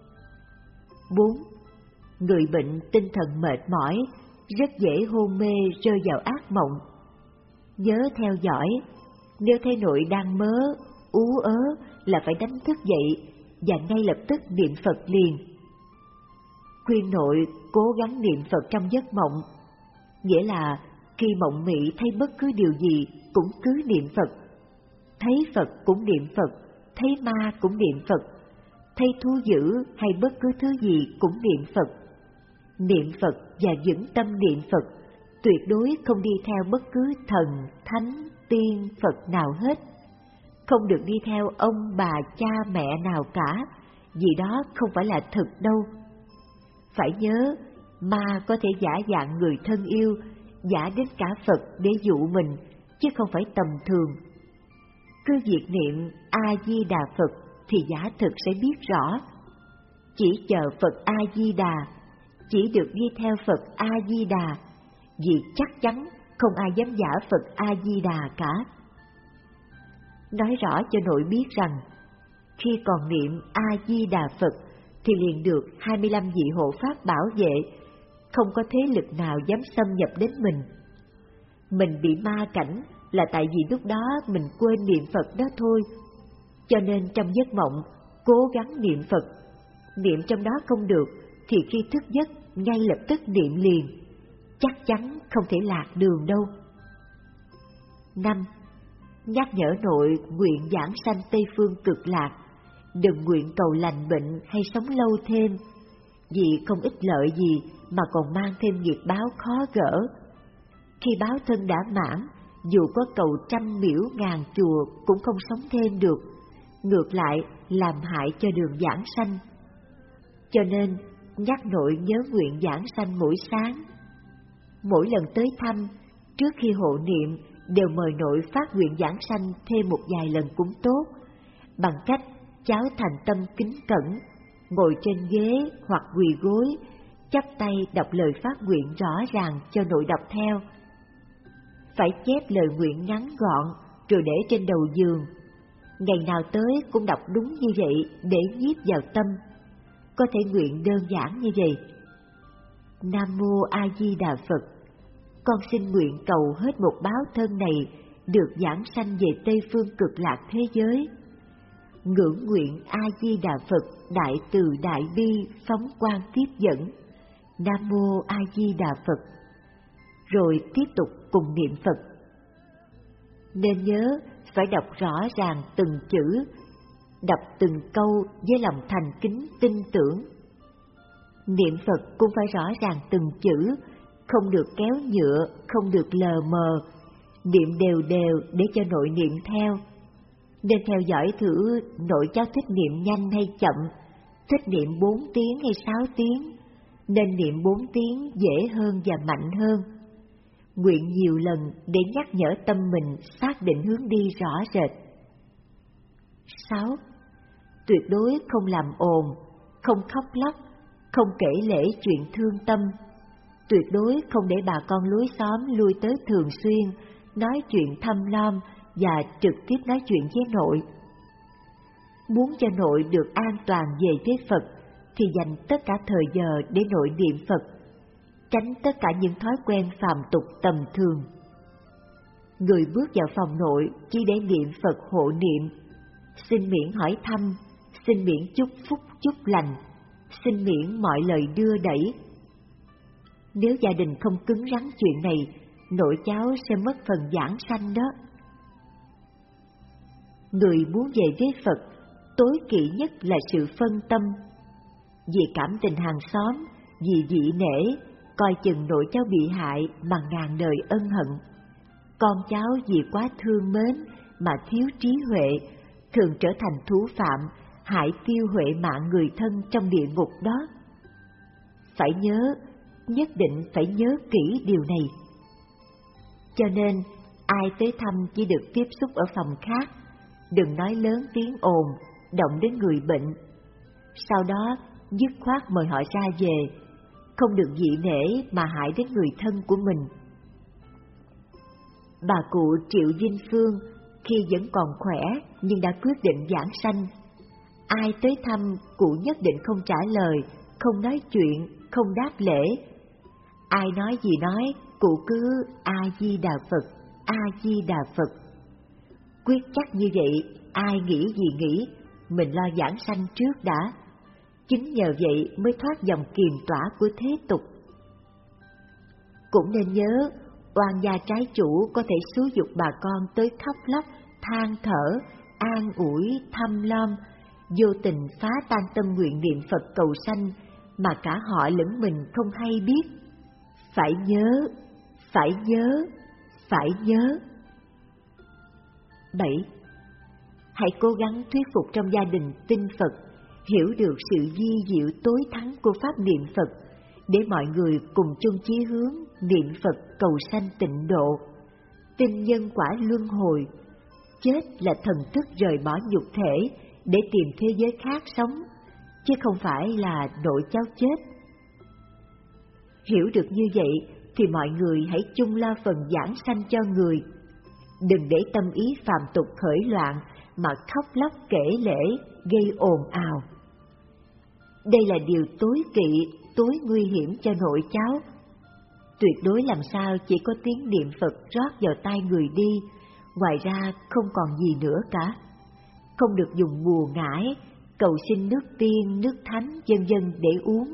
Bốn, người bệnh tinh thần mệt mỏi, rất dễ hôn mê rơi vào ác mộng. Nhớ theo dõi, nếu thấy nội đang mớ, ú ớ là phải đánh thức dậy và ngay lập tức niệm Phật liền. Khuyên nội cố gắng niệm Phật trong giấc mộng, nghĩa là khi mộng mị thấy bất cứ điều gì cũng cứ niệm Phật. Thấy Phật cũng niệm Phật, thấy ma cũng niệm Phật, thấy thú dữ hay bất cứ thứ gì cũng niệm Phật. Niệm Phật và vững tâm niệm Phật, tuyệt đối không đi theo bất cứ thần, thánh, tiên, Phật nào hết. Không được đi theo ông, bà, cha, mẹ nào cả, vì đó không phải là thực đâu. Phải nhớ, ma có thể giả dạng người thân yêu, giả đến cả Phật để dụ mình, chứ không phải tầm thường. Cứ việc niệm A-di-đà Phật thì giả thực sẽ biết rõ. Chỉ chờ Phật A-di-đà, chỉ được đi theo Phật A-di-đà, vì chắc chắn không ai dám giả Phật A-di-đà cả. Nói rõ cho nội biết rằng, khi còn niệm A-di-đà Phật thì liền được hai mươi lăm vị hộ pháp bảo vệ, không có thế lực nào dám xâm nhập đến mình. Mình bị ma cảnh là tại vì lúc đó mình quên niệm Phật đó thôi. Cho nên trong giấc mộng, cố gắng niệm Phật. Niệm trong đó không được, thì khi thức giấc ngay lập tức niệm liền. Chắc chắn không thể lạc đường đâu. Năm, nhắc nhở nội nguyện giảng sanh Tây Phương Cực Lạc. Đừng nguyện cầu lành bệnh hay sống lâu thêm, vì không ích lợi gì mà còn mang thêm nghiệp báo khó gỡ. Khi báo thân đã mãn, dù có cầu trăm miễu ngàn chùa cũng không sống thêm được, ngược lại làm hại cho đường giảng sanh. Cho nên nhắc nội nhớ nguyện giảng sanh mỗi sáng. Mỗi lần tới thăm, trước khi hộ niệm đều mời nội phát nguyện giảng sanh thêm một vài lần cũng tốt, bằng cách cháu thành tâm kính cẩn, ngồi trên ghế hoặc quỳ gối, chắp tay đọc lời phát nguyện rõ ràng cho nội đọc theo. Phải chép lời nguyện ngắn gọn rồi để trên đầu giường. Ngày nào tới cũng đọc đúng như vậy để nhiếp vào tâm. Có thể nguyện đơn giản như vậy: Nam Mô A Di Đà Phật. con xin nguyện cầu hết một báo thân này được giảng sanh về Tây Phương Cực Lạc thế giới. Ngưỡng nguyện A Di Đà Phật đại từ đại bi phóng quang tiếp dẫn. Nam mô A Di Đà Phật. Rồi tiếp tục cùng niệm Phật. Nên nhớ phải đọc rõ ràng từng chữ, đọc từng câu với lòng thành kính tin tưởng. Niệm Phật cũng phải rõ ràng từng chữ, không được kéo nhựa, không được lờ mờ, niệm đều đều để cho nội niệm theo. Nên theo dõi thử nội cháu thích niệm nhanh hay chậm, thích niệm bốn tiếng hay sáu tiếng, nên niệm bốn tiếng dễ hơn và mạnh hơn. Nguyện nhiều lần để nhắc nhở tâm mình xác định hướng đi rõ rệt. sáu. Tuyệt đối không làm ồn, không khóc lóc, không kể lể chuyện thương tâm. Tuyệt đối không để bà con lối xóm lui tới thường xuyên, nói chuyện thăm lom và trực tiếp nói chuyện với nội. Muốn cho nội được an toàn về với Phật thì dành tất cả thời giờ để nội niệm Phật, tránh tất cả những thói quen phàm tục tầm thường. Người bước vào phòng nội chỉ để niệm Phật hộ niệm, xin miễn hỏi thăm, xin miễn chúc phúc chúc lành, xin miễn mọi lời đưa đẩy. Nếu gia đình không cứng rắn chuyện này, nội cháu sẽ mất phần giảng sanh đó. Người muốn về với Phật, tối kỵ nhất là sự phân tâm. Vì cảm tình hàng xóm, vì dị nể, coi chừng nội cháu bị hại mà ngàn đời ân hận. Con cháu vì quá thương mến mà thiếu trí huệ, thường trở thành thú phạm, hại tiêu huệ mạng người thân trong địa ngục đó. Phải nhớ, nhất định phải nhớ kỹ điều này. Cho nên, ai tới thăm chỉ được tiếp xúc ở phòng khác, đừng nói lớn tiếng ồn, động đến người bệnh. Sau đó, dứt khoát mời họ ra về, không được dị nể mà hại đến người thân của mình. Bà cụ Triệu Vinh Phương khi vẫn còn khỏe nhưng đã quyết định giảng sanh. Ai tới thăm, cụ nhất định không trả lời, không nói chuyện, không đáp lễ. Ai nói gì nói, cụ cứ A Di Đà Phật, A Di Đà Phật. Quyết chắc như vậy, ai nghĩ gì nghĩ, mình lo giảng sanh trước đã. Chính nhờ vậy mới thoát dòng kiềm tỏa của thế tục. Cũng nên nhớ, oan gia trái chủ có thể xúi giục bà con tới khóc lóc, than thở, an ủi, thăm lom, vô tình phá tan tâm nguyện niệm Phật cầu sanh mà cả họ lẫn mình không hay biết. Phải nhớ, phải nhớ, phải nhớ. bảy. Hãy cố gắng thuyết phục trong gia đình tin Phật, hiểu được sự vi diệu tối thắng của pháp niệm Phật, để mọi người cùng chung chí hướng niệm Phật cầu sanh tịnh độ, tin nhân quả luân hồi, chết là thần thức rời bỏ nhục thể để tìm thế giới khác sống, chứ không phải là nội cháu chết. Hiểu được như vậy thì mọi người hãy chung lo phần giảng sanh cho người, đừng để tâm ý phàm tục khởi loạn mà khóc lóc kể lể, gây ồn ào. Đây là điều tối kỵ, tối nguy hiểm cho nội cháu. Tuyệt đối làm sao chỉ có tiếng niệm Phật rót vào tai người đi, ngoài ra không còn gì nữa cả. Không được dùng bùa ngải, cầu xin nước tiên, nước thánh, vân vân để uống.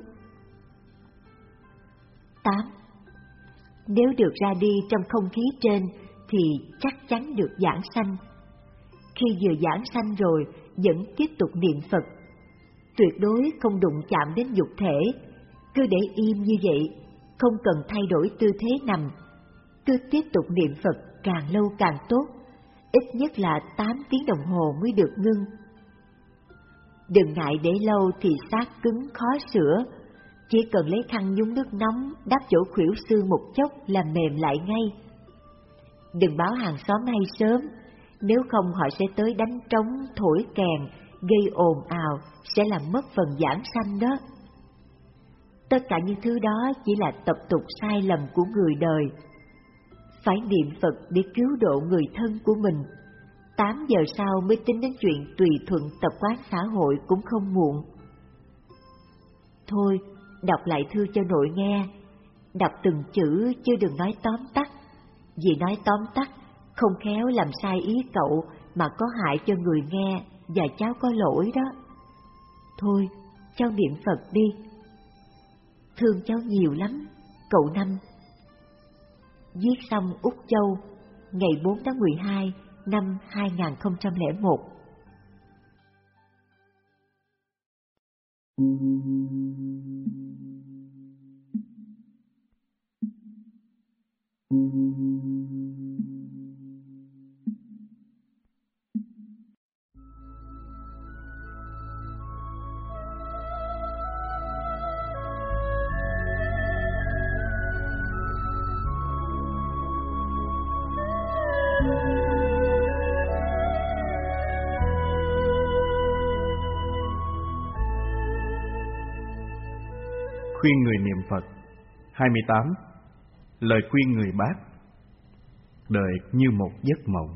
tám. Nếu được ra đi trong không khí trên thì chắc chắn được giảng sanh. Khi vừa giảng sanh rồi, vẫn tiếp tục niệm Phật. Tuyệt đối không đụng chạm đến nhục thể, cứ để im như vậy, không cần thay đổi tư thế nằm. Cứ tiếp tục niệm Phật càng lâu càng tốt, ít nhất là tám tiếng đồng hồ mới được ngưng. Đừng ngại để lâu thì xác cứng khó sửa, chỉ cần lấy khăn nhúng nước nóng đắp chỗ khuỷu xương một chốc là mềm lại ngay. Đừng báo hàng xóm hay sớm, nếu không họ sẽ tới đánh trống, thổi kèn, gây ồn ào, sẽ làm mất phần giảng sanh đó. Tất cả những thứ đó chỉ là tập tục sai lầm của người đời. Phải niệm Phật để cứu độ người thân của mình. Tám giờ sau mới tính đến chuyện tùy thuận tập quán xã hội cũng không muộn. Thôi, đọc lại thư cho nội nghe. đọc từng chữ chứ đừng nói tóm tắt, vì nói tóm tắt không khéo làm sai ý cậu mà có hại cho người nghe và cháu có lỗi đó. Thôi, cháu niệm Phật đi. Thương cháu nhiều lắm, cậu Năm. Viết xong Úc Châu, ngày bốn tháng mười hai năm hai nghìn không trăm lẻ một. Khuyên người niệm Phật. Hai mươi tám. Lời khuyên người bác. Đời như một giấc mộng.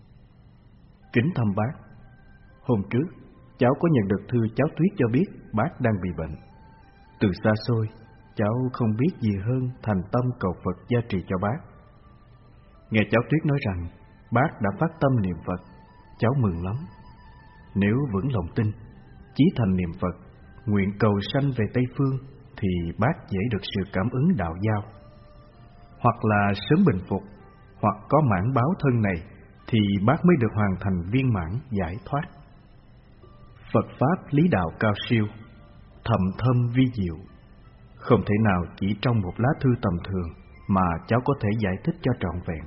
Kính thăm bác, hôm trước cháu có nhận được thư cháu Tuyết cho biết bác đang bị bệnh. Từ xa xôi, cháu không biết gì hơn thành tâm cầu Phật gia trì cho bác. Nghe cháu Tuyết nói rằng bác đã phát tâm niệm Phật, cháu mừng lắm. Nếu vững lòng tin, chí thành niệm Phật, nguyện cầu sanh về Tây Phương, thì bác dễ được sự cảm ứng đạo giao. Hoặc là sớm bình phục, hoặc có mãn báo thân này, thì bác mới được hoàn thành viên mãn giải thoát. Phật Pháp lý đạo cao siêu, thầm thâm vi diệu, không thể nào chỉ trong một lá thư tầm thường mà cháu có thể giải thích cho trọn vẹn.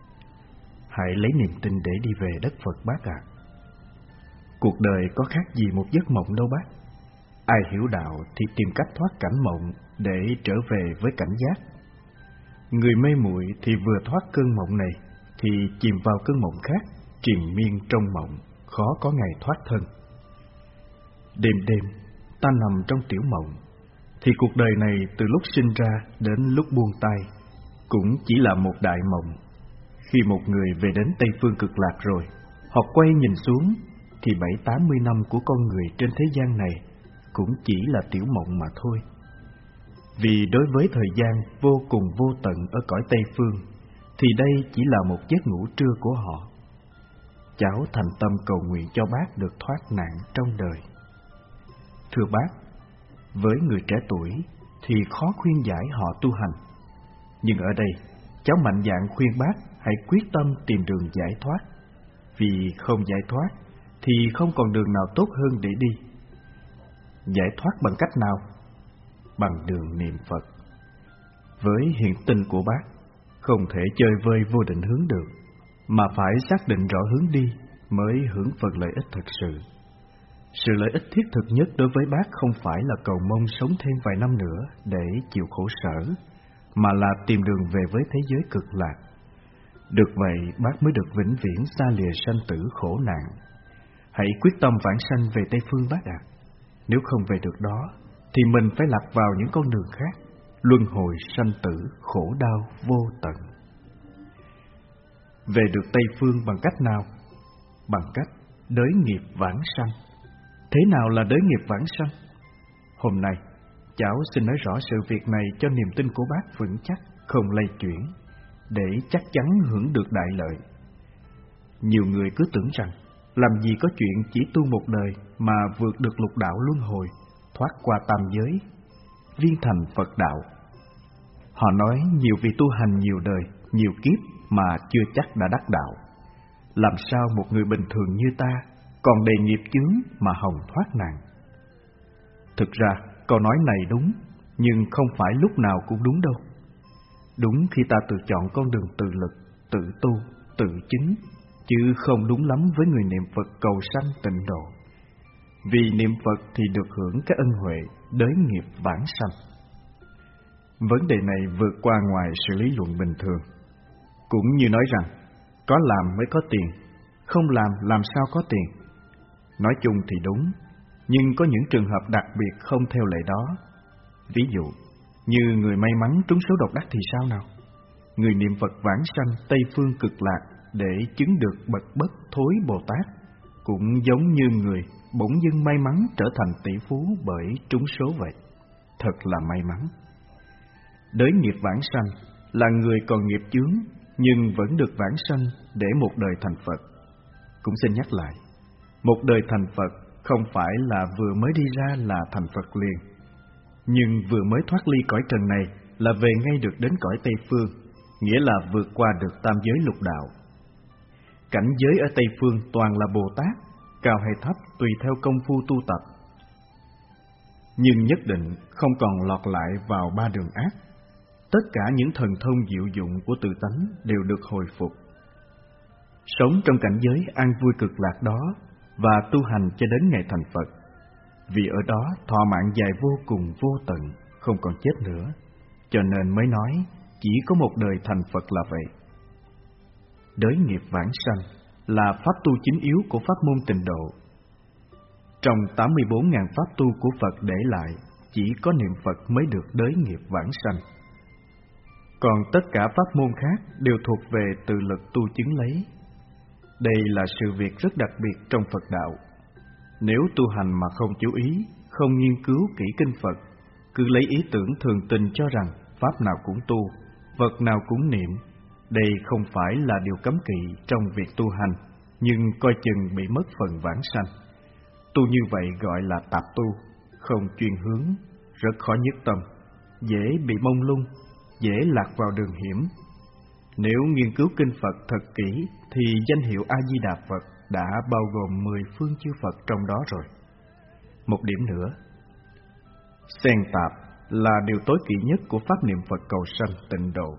Hãy lấy niềm tin để đi về đất Phật bác ạ. À. Cuộc đời có khác gì một giấc mộng đâu bác. Ai hiểu đạo thì tìm cách thoát cảnh mộng để trở về với cảnh giác. Người mê muội thì vừa thoát cơn mộng này thì chìm vào cơn mộng khác, triền miên trong mộng, khó có ngày thoát thân. Đêm đêm ta nằm trong tiểu mộng, thì cuộc đời này từ lúc sinh ra đến lúc buông tay cũng chỉ là một đại mộng. Khi một người về đến Tây Phương Cực Lạc rồi, họ quay nhìn xuống thì bảy tám mươi năm của con người trên thế gian này cũng chỉ là tiểu mộng mà thôi. Vì đối với thời gian vô cùng vô tận ở cõi Tây Phương, thì đây chỉ là một giấc ngủ trưa của họ. Cháu thành tâm cầu nguyện cho bác được thoát nạn trong đời. Thưa bác, với người trẻ tuổi thì khó khuyên giải họ tu hành. Nhưng ở đây, cháu mạnh dạn khuyên bác hãy quyết tâm tìm đường giải thoát. Vì không giải thoát thì không còn đường nào tốt hơn để đi. Giải thoát bằng cách nào? Bằng đường niệm Phật. Với hiện tình của bác, không thể chơi vơi vô định hướng được, mà phải xác định rõ hướng đi mới hưởng phần lợi ích thực sự. Sự lợi ích thiết thực nhất đối với bác không phải là cầu mong sống thêm vài năm nữa để chịu khổ sở, mà là tìm đường về với thế giới cực lạc. Được vậy bác mới được vĩnh viễn xa lìa sanh tử khổ nạn. Hãy quyết tâm vãng sanh về Tây Phương bác ạ. À. Nếu không về được đó thì mình phải lạc vào những con đường khác, luân hồi sanh tử khổ đau vô tận. Về được Tây Phương bằng cách nào? Bằng cách đới nghiệp vãng sanh. Thế nào là đới nghiệp vãng sanh? Hôm nay cháu xin nói rõ sự việc này cho niềm tin của bác vững chắc, không lay chuyển, để chắc chắn hưởng được đại lợi. Nhiều người cứ tưởng rằng làm gì có chuyện chỉ tu một đời mà vượt được lục đạo luân hồi, thoát qua tam giới, viên thành Phật đạo. Họ nói nhiều vị tu hành nhiều đời, nhiều kiếp mà chưa chắc đã đắc đạo. Làm sao một người bình thường như ta còn đầy nghiệp chướng mà hòng thoát nạn? Thực ra câu nói này đúng, nhưng không phải lúc nào cũng đúng đâu. Đúng khi ta tự chọn con đường tự lực, tự tu, tự chứng, chứ không đúng lắm với người niệm Phật cầu sanh tịnh độ. Vì niệm Phật thì được hưởng cái ân huệ đới nghiệp vãng sanh. Vấn đề này vượt qua ngoài sự lý luận bình thường. Cũng như nói rằng có làm mới có tiền, không làm làm sao có tiền. Nói chung thì đúng, nhưng có những trường hợp đặc biệt không theo lệ đó. Ví dụ như người may mắn trúng số độc đắc thì sao nào? Người niệm Phật vãng sanh Tây Phương Cực Lạc để chứng được bậc bất thối Bồ Tát cũng giống như người bỗng dưng may mắn trở thành tỷ phú bởi trúng số vậy. Thật là may mắn. Đới nghiệp vãng sanh là người còn nghiệp chướng nhưng vẫn được vãng sanh để một đời thành Phật. Cũng xin nhắc lại, một đời thành Phật không phải là vừa mới đi ra là thành Phật liền, nhưng vừa mới thoát ly cõi trần này là về ngay được đến cõi Tây Phương, nghĩa là vượt qua được tam giới lục đạo. Cảnh giới ở Tây Phương toàn là Bồ Tát, cao hay thấp tùy theo công phu tu tập, nhưng nhất định không còn lọt lại vào ba đường ác. Tất cả những thần thông diệu dụng của tự tánh đều được hồi phục. Sống trong cảnh giới an vui cực lạc đó và tu hành cho đến ngày thành Phật. Vì ở đó thọ mạng dài vô cùng vô tận, không còn chết nữa, cho nên mới nói chỉ có một đời thành Phật là vậy. Đới nghiệp vãng sanh là pháp tu chính yếu của pháp môn Tịnh Độ. Trong tám mươi bốn nghìn pháp tu của Phật để lại, chỉ có niệm Phật mới được đới nghiệp vãng sanh. Còn tất cả pháp môn khác đều thuộc về tự lực tu chứng lấy. Đây là sự việc rất đặc biệt trong Phật đạo. Nếu tu hành mà không chú ý, không nghiên cứu kỹ kinh Phật, cứ lấy ý tưởng thường tình cho rằng pháp nào cũng tu, vật nào cũng niệm, đây không phải là điều cấm kỵ trong việc tu hành, nhưng coi chừng bị mất phần vãng sanh. Tu như vậy gọi là tạp tu, không chuyên hướng, rất khó nhất tâm, dễ bị mông lung, dễ lạc vào đường hiểm. Nếu nghiên cứu kinh Phật thật kỹ thì danh hiệu A-di-đà Phật đã bao gồm mười phương chư Phật trong đó rồi. Một điểm nữa, xen tạp là điều tối kỵ nhất của pháp niệm Phật cầu sanh tịnh độ.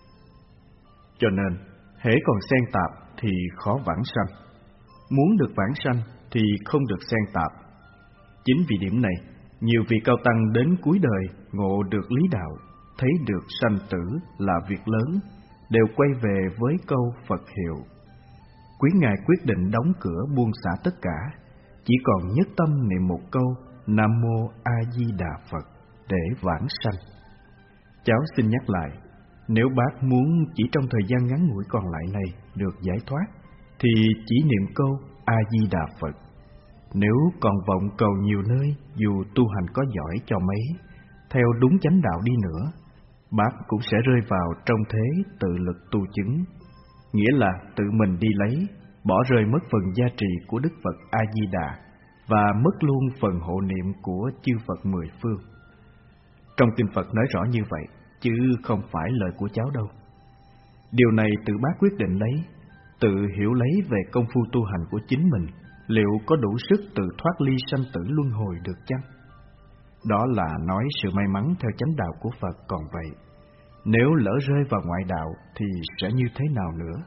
Cho nên, hễ còn xen tạp thì khó vãng sanh. Muốn được vãng sanh thì không được xen tạp. Chính vì điểm này, nhiều vị cao tăng đến cuối đời ngộ được lý đạo, thấy được sanh tử là việc lớn, đều quay về với câu Phật hiệu. Quý ngài quyết định đóng cửa buông xả tất cả, chỉ còn nhất tâm niệm một câu Nam Mô A Di Đà Phật để vãng sanh. Cháu xin nhắc lại, nếu bác muốn chỉ trong thời gian ngắn ngủi còn lại này được giải thoát, thì chỉ niệm câu A Di Đà Phật. Nếu còn vọng cầu nhiều nơi, dù tu hành có giỏi cho mấy, theo đúng chánh đạo đi nữa, bác cũng sẽ rơi vào trong thế tự lực tu chứng, nghĩa là tự mình đi lấy, bỏ rơi mất phần gia trì của Đức Phật A Di Đà và mất luôn phần hộ niệm của chư Phật mười phương. Trong kinh Phật nói rõ như vậy, chứ không phải lời của cháu đâu. Điều này tự bác quyết định lấy, tự hiểu lấy về công phu tu hành của chính mình, liệu có đủ sức tự thoát ly sanh tử luân hồi được chăng? Đó là nói sự may mắn theo chánh đạo của Phật còn vậy. Nếu lỡ rơi vào ngoại đạo thì sẽ như thế nào nữa?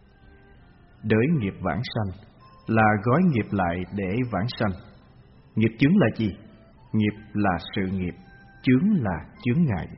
Đới nghiệp vãng sanh là gói nghiệp lại để vãng sanh. Nghiệp chướng là gì? Nghiệp là sự nghiệp, chướng là chướng ngại.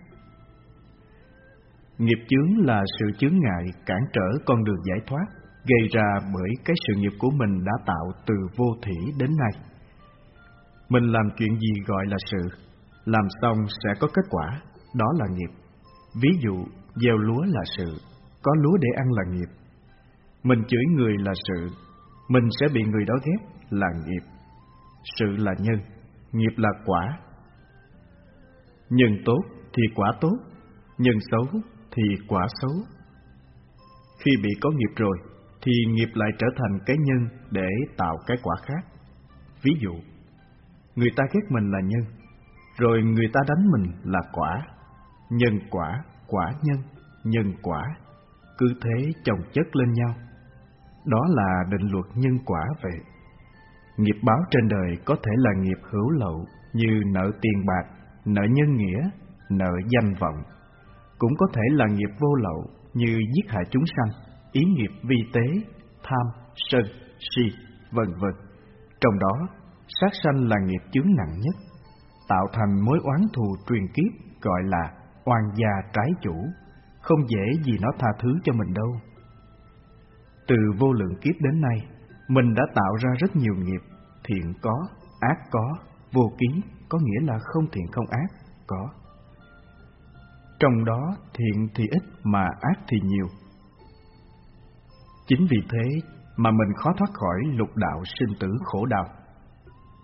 Nghiệp chướng là sự chướng ngại cản trở con đường giải thoát, gây ra bởi cái sự nghiệp của mình đã tạo từ vô thủy đến nay. Mình làm chuyện gì gọi là sự, làm xong sẽ có kết quả, đó là nghiệp. Ví dụ, gieo lúa là sự, có lúa để ăn là nghiệp. Mình chửi người là sự, mình sẽ bị người đó ghét là nghiệp. Sự là nhân, nghiệp là quả. Nhân tốt thì quả tốt, nhân xấu thì quả xấu. Khi bị có nghiệp rồi, thì nghiệp lại trở thành cái nhân để tạo cái quả khác. Ví dụ, người ta ghét mình là nhân, rồi người ta đánh mình là quả. Nhân quả, quả nhân, nhân quả, cứ thế chồng chất lên nhau. Đó là định luật nhân quả vậy. Nghiệp báo trên đời có thể là nghiệp hữu lậu như nợ tiền bạc, nợ nhân nghĩa, nợ danh vọng. Cũng có thể là nghiệp vô lậu như giết hại chúng sanh, ý nghiệp vi tế, tham, sân, si, vân vân. Trong đó, sát sanh là nghiệp chướng nặng nhất, tạo thành mối oán thù truyền kiếp gọi là oan gia trái chủ, không dễ gì nó tha thứ cho mình đâu. Từ vô lượng kiếp đến nay, mình đã tạo ra rất nhiều nghiệp, thiện có, ác có, vô ký, có nghĩa là không thiện không ác, có. Trong đó thiện thì ít mà ác thì nhiều. Chính vì thế mà mình khó thoát khỏi lục đạo sinh tử khổ đau.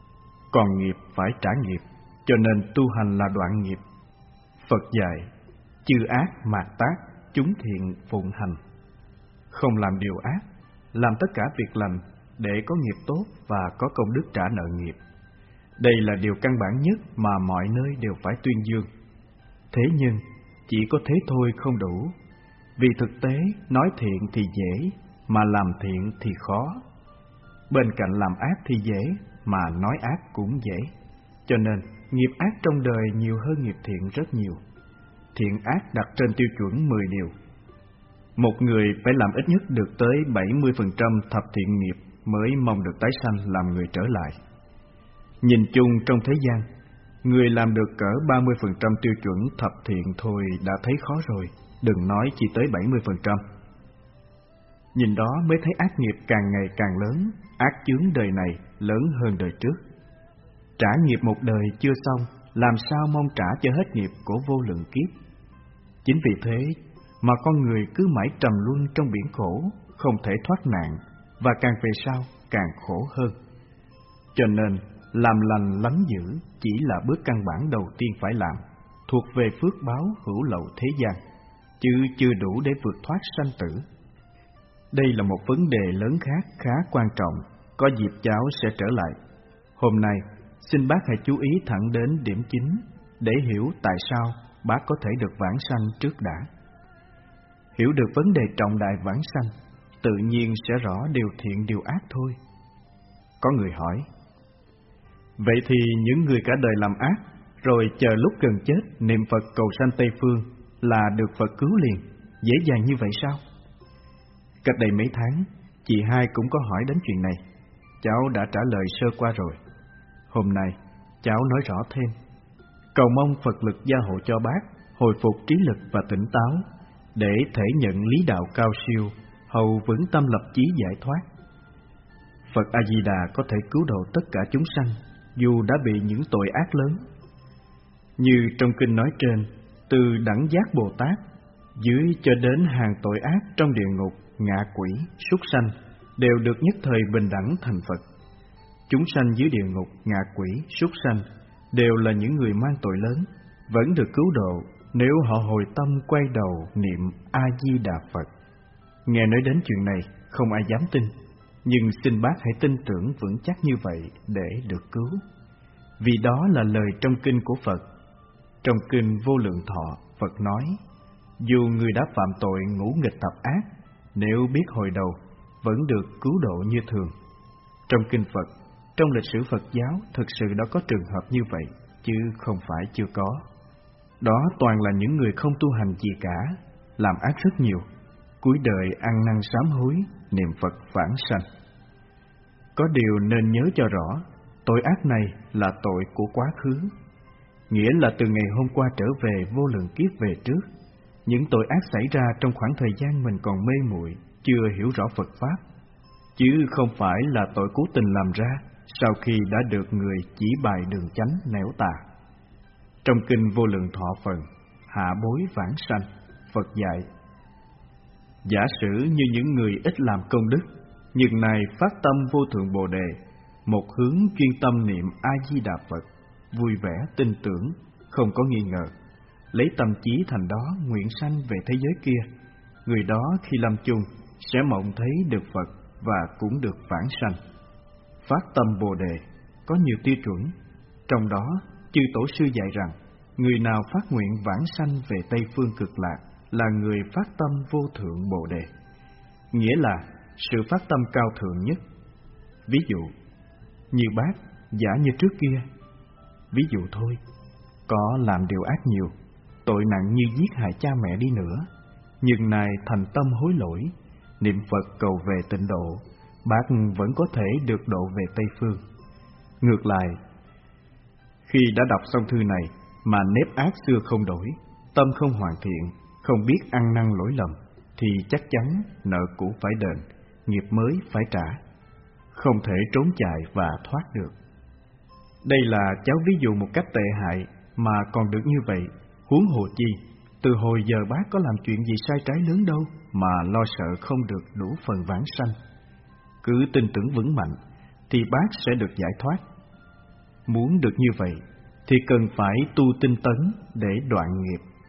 Còn nghiệp phải trả nghiệp, cho nên tu hành là đoạn nghiệp. Phật dạy, chư ác mạt tác, chúng thiện phụng hành. Không làm điều ác, làm tất cả việc lành để có nghiệp tốt và có công đức trả nợ nghiệp. Đây là điều căn bản nhất mà mọi nơi đều phải tuyên dương. Thế nhưng, chỉ có thế thôi không đủ. Vì thực tế, nói thiện thì dễ, mà làm thiện thì khó. Bên cạnh làm ác thì dễ, mà nói ác cũng dễ. Cho nên, nghiệp ác trong đời nhiều hơn nghiệp thiện rất nhiều. Thiện ác đặt trên tiêu chuẩn mười điều. Một người phải làm ít nhất được tới bảy mươi phần trăm thập thiện nghiệp mới mong được tái sanh làm người trở lại. Nhìn chung trong thế gian, người làm được cỡ ba mươi phần trăm tiêu chuẩn thập thiện thôi đã thấy khó rồi, đừng nói chỉ tới bảy mươi phần trăm. Nhìn đó mới thấy ác nghiệp càng ngày càng lớn, ác chướng đời này lớn hơn đời trước. Trả nghiệp một đời chưa xong, làm sao mong trả cho hết nghiệp của vô lượng kiếp. Chính vì thế mà con người cứ mãi trầm luân trong biển khổ, không thể thoát nạn, và càng về sau càng khổ hơn. Cho nên, làm lành lánh dữ chỉ là bước căn bản đầu tiên phải làm, thuộc về phước báo hữu lậu thế gian, chứ chưa đủ để vượt thoát sanh tử. Đây là một vấn đề lớn khác khá quan trọng, có dịp cháu sẽ trở lại. Hôm nay, xin bác hãy chú ý thẳng đến điểm chính, để hiểu tại sao bác có thể được vãng sanh trước đã. Hiểu được vấn đề trọng đại vãng sanh, tự nhiên sẽ rõ điều thiện điều ác thôi. Có người hỏi, vậy thì những người cả đời làm ác, rồi chờ lúc gần chết niệm Phật cầu sanh Tây Phương là được Phật cứu liền, dễ dàng như vậy sao? Cách đây mấy tháng, chị hai cũng có hỏi đến chuyện này. Cháu đã trả lời sơ qua rồi. Hôm nay, cháu nói rõ thêm. Cầu mong Phật lực gia hộ cho bác, hồi phục trí lực và tỉnh táo, để thể nhận lý đạo cao siêu, hầu vững tâm lập chí giải thoát. Phật A-di-đà có thể cứu độ tất cả chúng sanh, dù đã bị những tội ác lớn. Như trong kinh nói trên, từ đẳng giác Bồ Tát, dưới cho đến hàng tội ác trong địa ngục, ngạ quỷ, súc sanh, đều được nhất thời bình đẳng thành Phật. Chúng sanh dưới địa ngục, ngạ quỷ, súc sanh, đều là những người mang tội lớn, vẫn được cứu độ nếu họ hồi tâm quay đầu niệm A-di-đà Phật. Nghe nói đến chuyện này, không ai dám tin, nhưng xin bác hãy tin tưởng vững chắc như vậy để được cứu. Vì đó là lời trong kinh của Phật. Trong kinh Vô Lượng Thọ, Phật nói, dù người đã phạm tội ngũ nghịch thập ác, nếu biết hồi đầu, vẫn được cứu độ như thường. Trong kinh Phật, trong lịch sử Phật giáo, thực sự đã có trường hợp như vậy, chứ không phải chưa có. Đó toàn là những người không tu hành gì cả, làm ác rất nhiều, cuối đời ăn năn sám hối, niệm Phật vãng sanh. Có điều nên nhớ cho rõ, tội ác này là tội của quá khứ, nghĩa là từ ngày hôm qua trở về vô lượng kiếp về trước. Những tội ác xảy ra trong khoảng thời gian mình còn mê muội, chưa hiểu rõ Phật Pháp, chứ không phải là tội cố tình làm ra sau khi đã được người chỉ bài đường chánh nẻo tà. Trong kinh Vô Lượng Thọ phần Hạ Bối Vãng Sanh, Phật dạy, giả sử như những người ít làm công đức, nhưng này phát tâm vô thượng Bồ Đề, một hướng chuyên tâm niệm A-di-đà Phật, vui vẻ tin tưởng, không có nghi ngờ, lấy tâm trí thành đó nguyện sanh về thế giới kia. Người đó khi lâm chung sẽ mộng thấy được Phật và cũng được vãng sanh. Phát tâm Bồ Đề có nhiều tiêu chuẩn, trong đó chư Tổ sư dạy rằng người nào phát nguyện vãng sanh về Tây Phương Cực Lạc là người phát tâm vô thượng Bồ Đề, nghĩa là sự phát tâm cao thượng nhất. Ví dụ, như bác, giả như trước kia. Ví dụ thôi, có làm điều ác nhiều, tội nặng như giết hại cha mẹ đi nữa, nhưng này thành tâm hối lỗi, niệm Phật cầu về tịnh độ, bác vẫn có thể được độ về Tây Phương. Ngược lại, khi đã đọc xong thư này mà nếp ác xưa không đổi, tâm không hoàn thiện, không biết ăn năn lỗi lầm, thì chắc chắn nợ cũ phải đền, nghiệp mới phải trả, không thể trốn chạy và thoát được. Đây là cháu ví dụ một cách tệ hại mà còn được như vậy, huống hồ chi từ hồi giờ bác có làm chuyện gì sai trái lớn đâu mà lo sợ không được đủ phần vãng sanh. Cứ tin tưởng vững mạnh thì bác sẽ được giải thoát. Muốn được như vậy thì cần phải tu tinh tấn để đoạn nghiệp.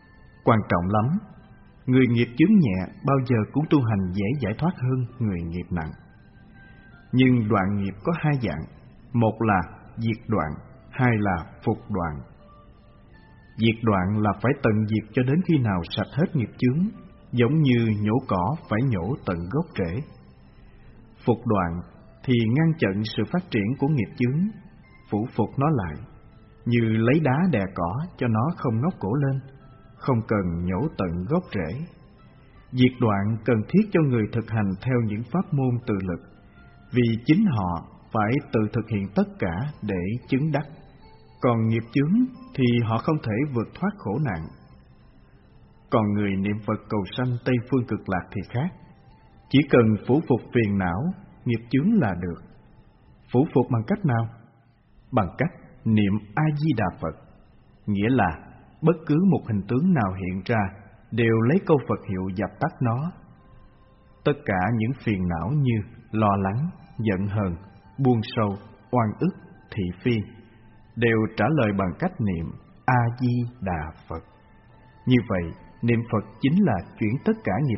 quan trọng lắm. Người nghiệp chướng nhẹ bao giờ cũng tu hành dễ giải thoát hơn người nghiệp nặng. Nhưng đoạn nghiệp có hai dạng, một là diệt đoạn, hai là phục đoạn. Diệt đoạn là phải tận diệt cho đến khi nào sạch hết nghiệp chướng, giống như nhổ cỏ phải nhổ tận gốc rễ. Phục đoạn thì ngăn chặn sự phát triển của nghiệp chướng, phủ phục nó lại, như lấy đá đè cỏ cho nó không ngóc cổ lên, không cần nhổ tận gốc rễ. Diệt đoạn cần thiết cho người thực hành theo những pháp môn tự lực, vì chính họ phải tự thực hiện tất cả để chứng đắc. Còn nghiệp chướng thì họ không thể vượt thoát khổ nạn. Còn người niệm Phật cầu sanh Tây Phương Cực Lạc thì khác. Chỉ cần phủ phục phiền não, nghiệp chướng là được. Phủ phục bằng cách nào? Bằng cách niệm A-di-đà Phật. Nghĩa là bất cứ một hình tướng nào hiện ra đều lấy câu Phật hiệu dập tắt nó. Tất cả những phiền não như lo lắng, giận hờn, buông sâu, oan ức, thị phi đều trả lời bằng cách niệm A-di-đà Phật. Như vậy, niệm Phật chính là chuyển tất cả nghiệp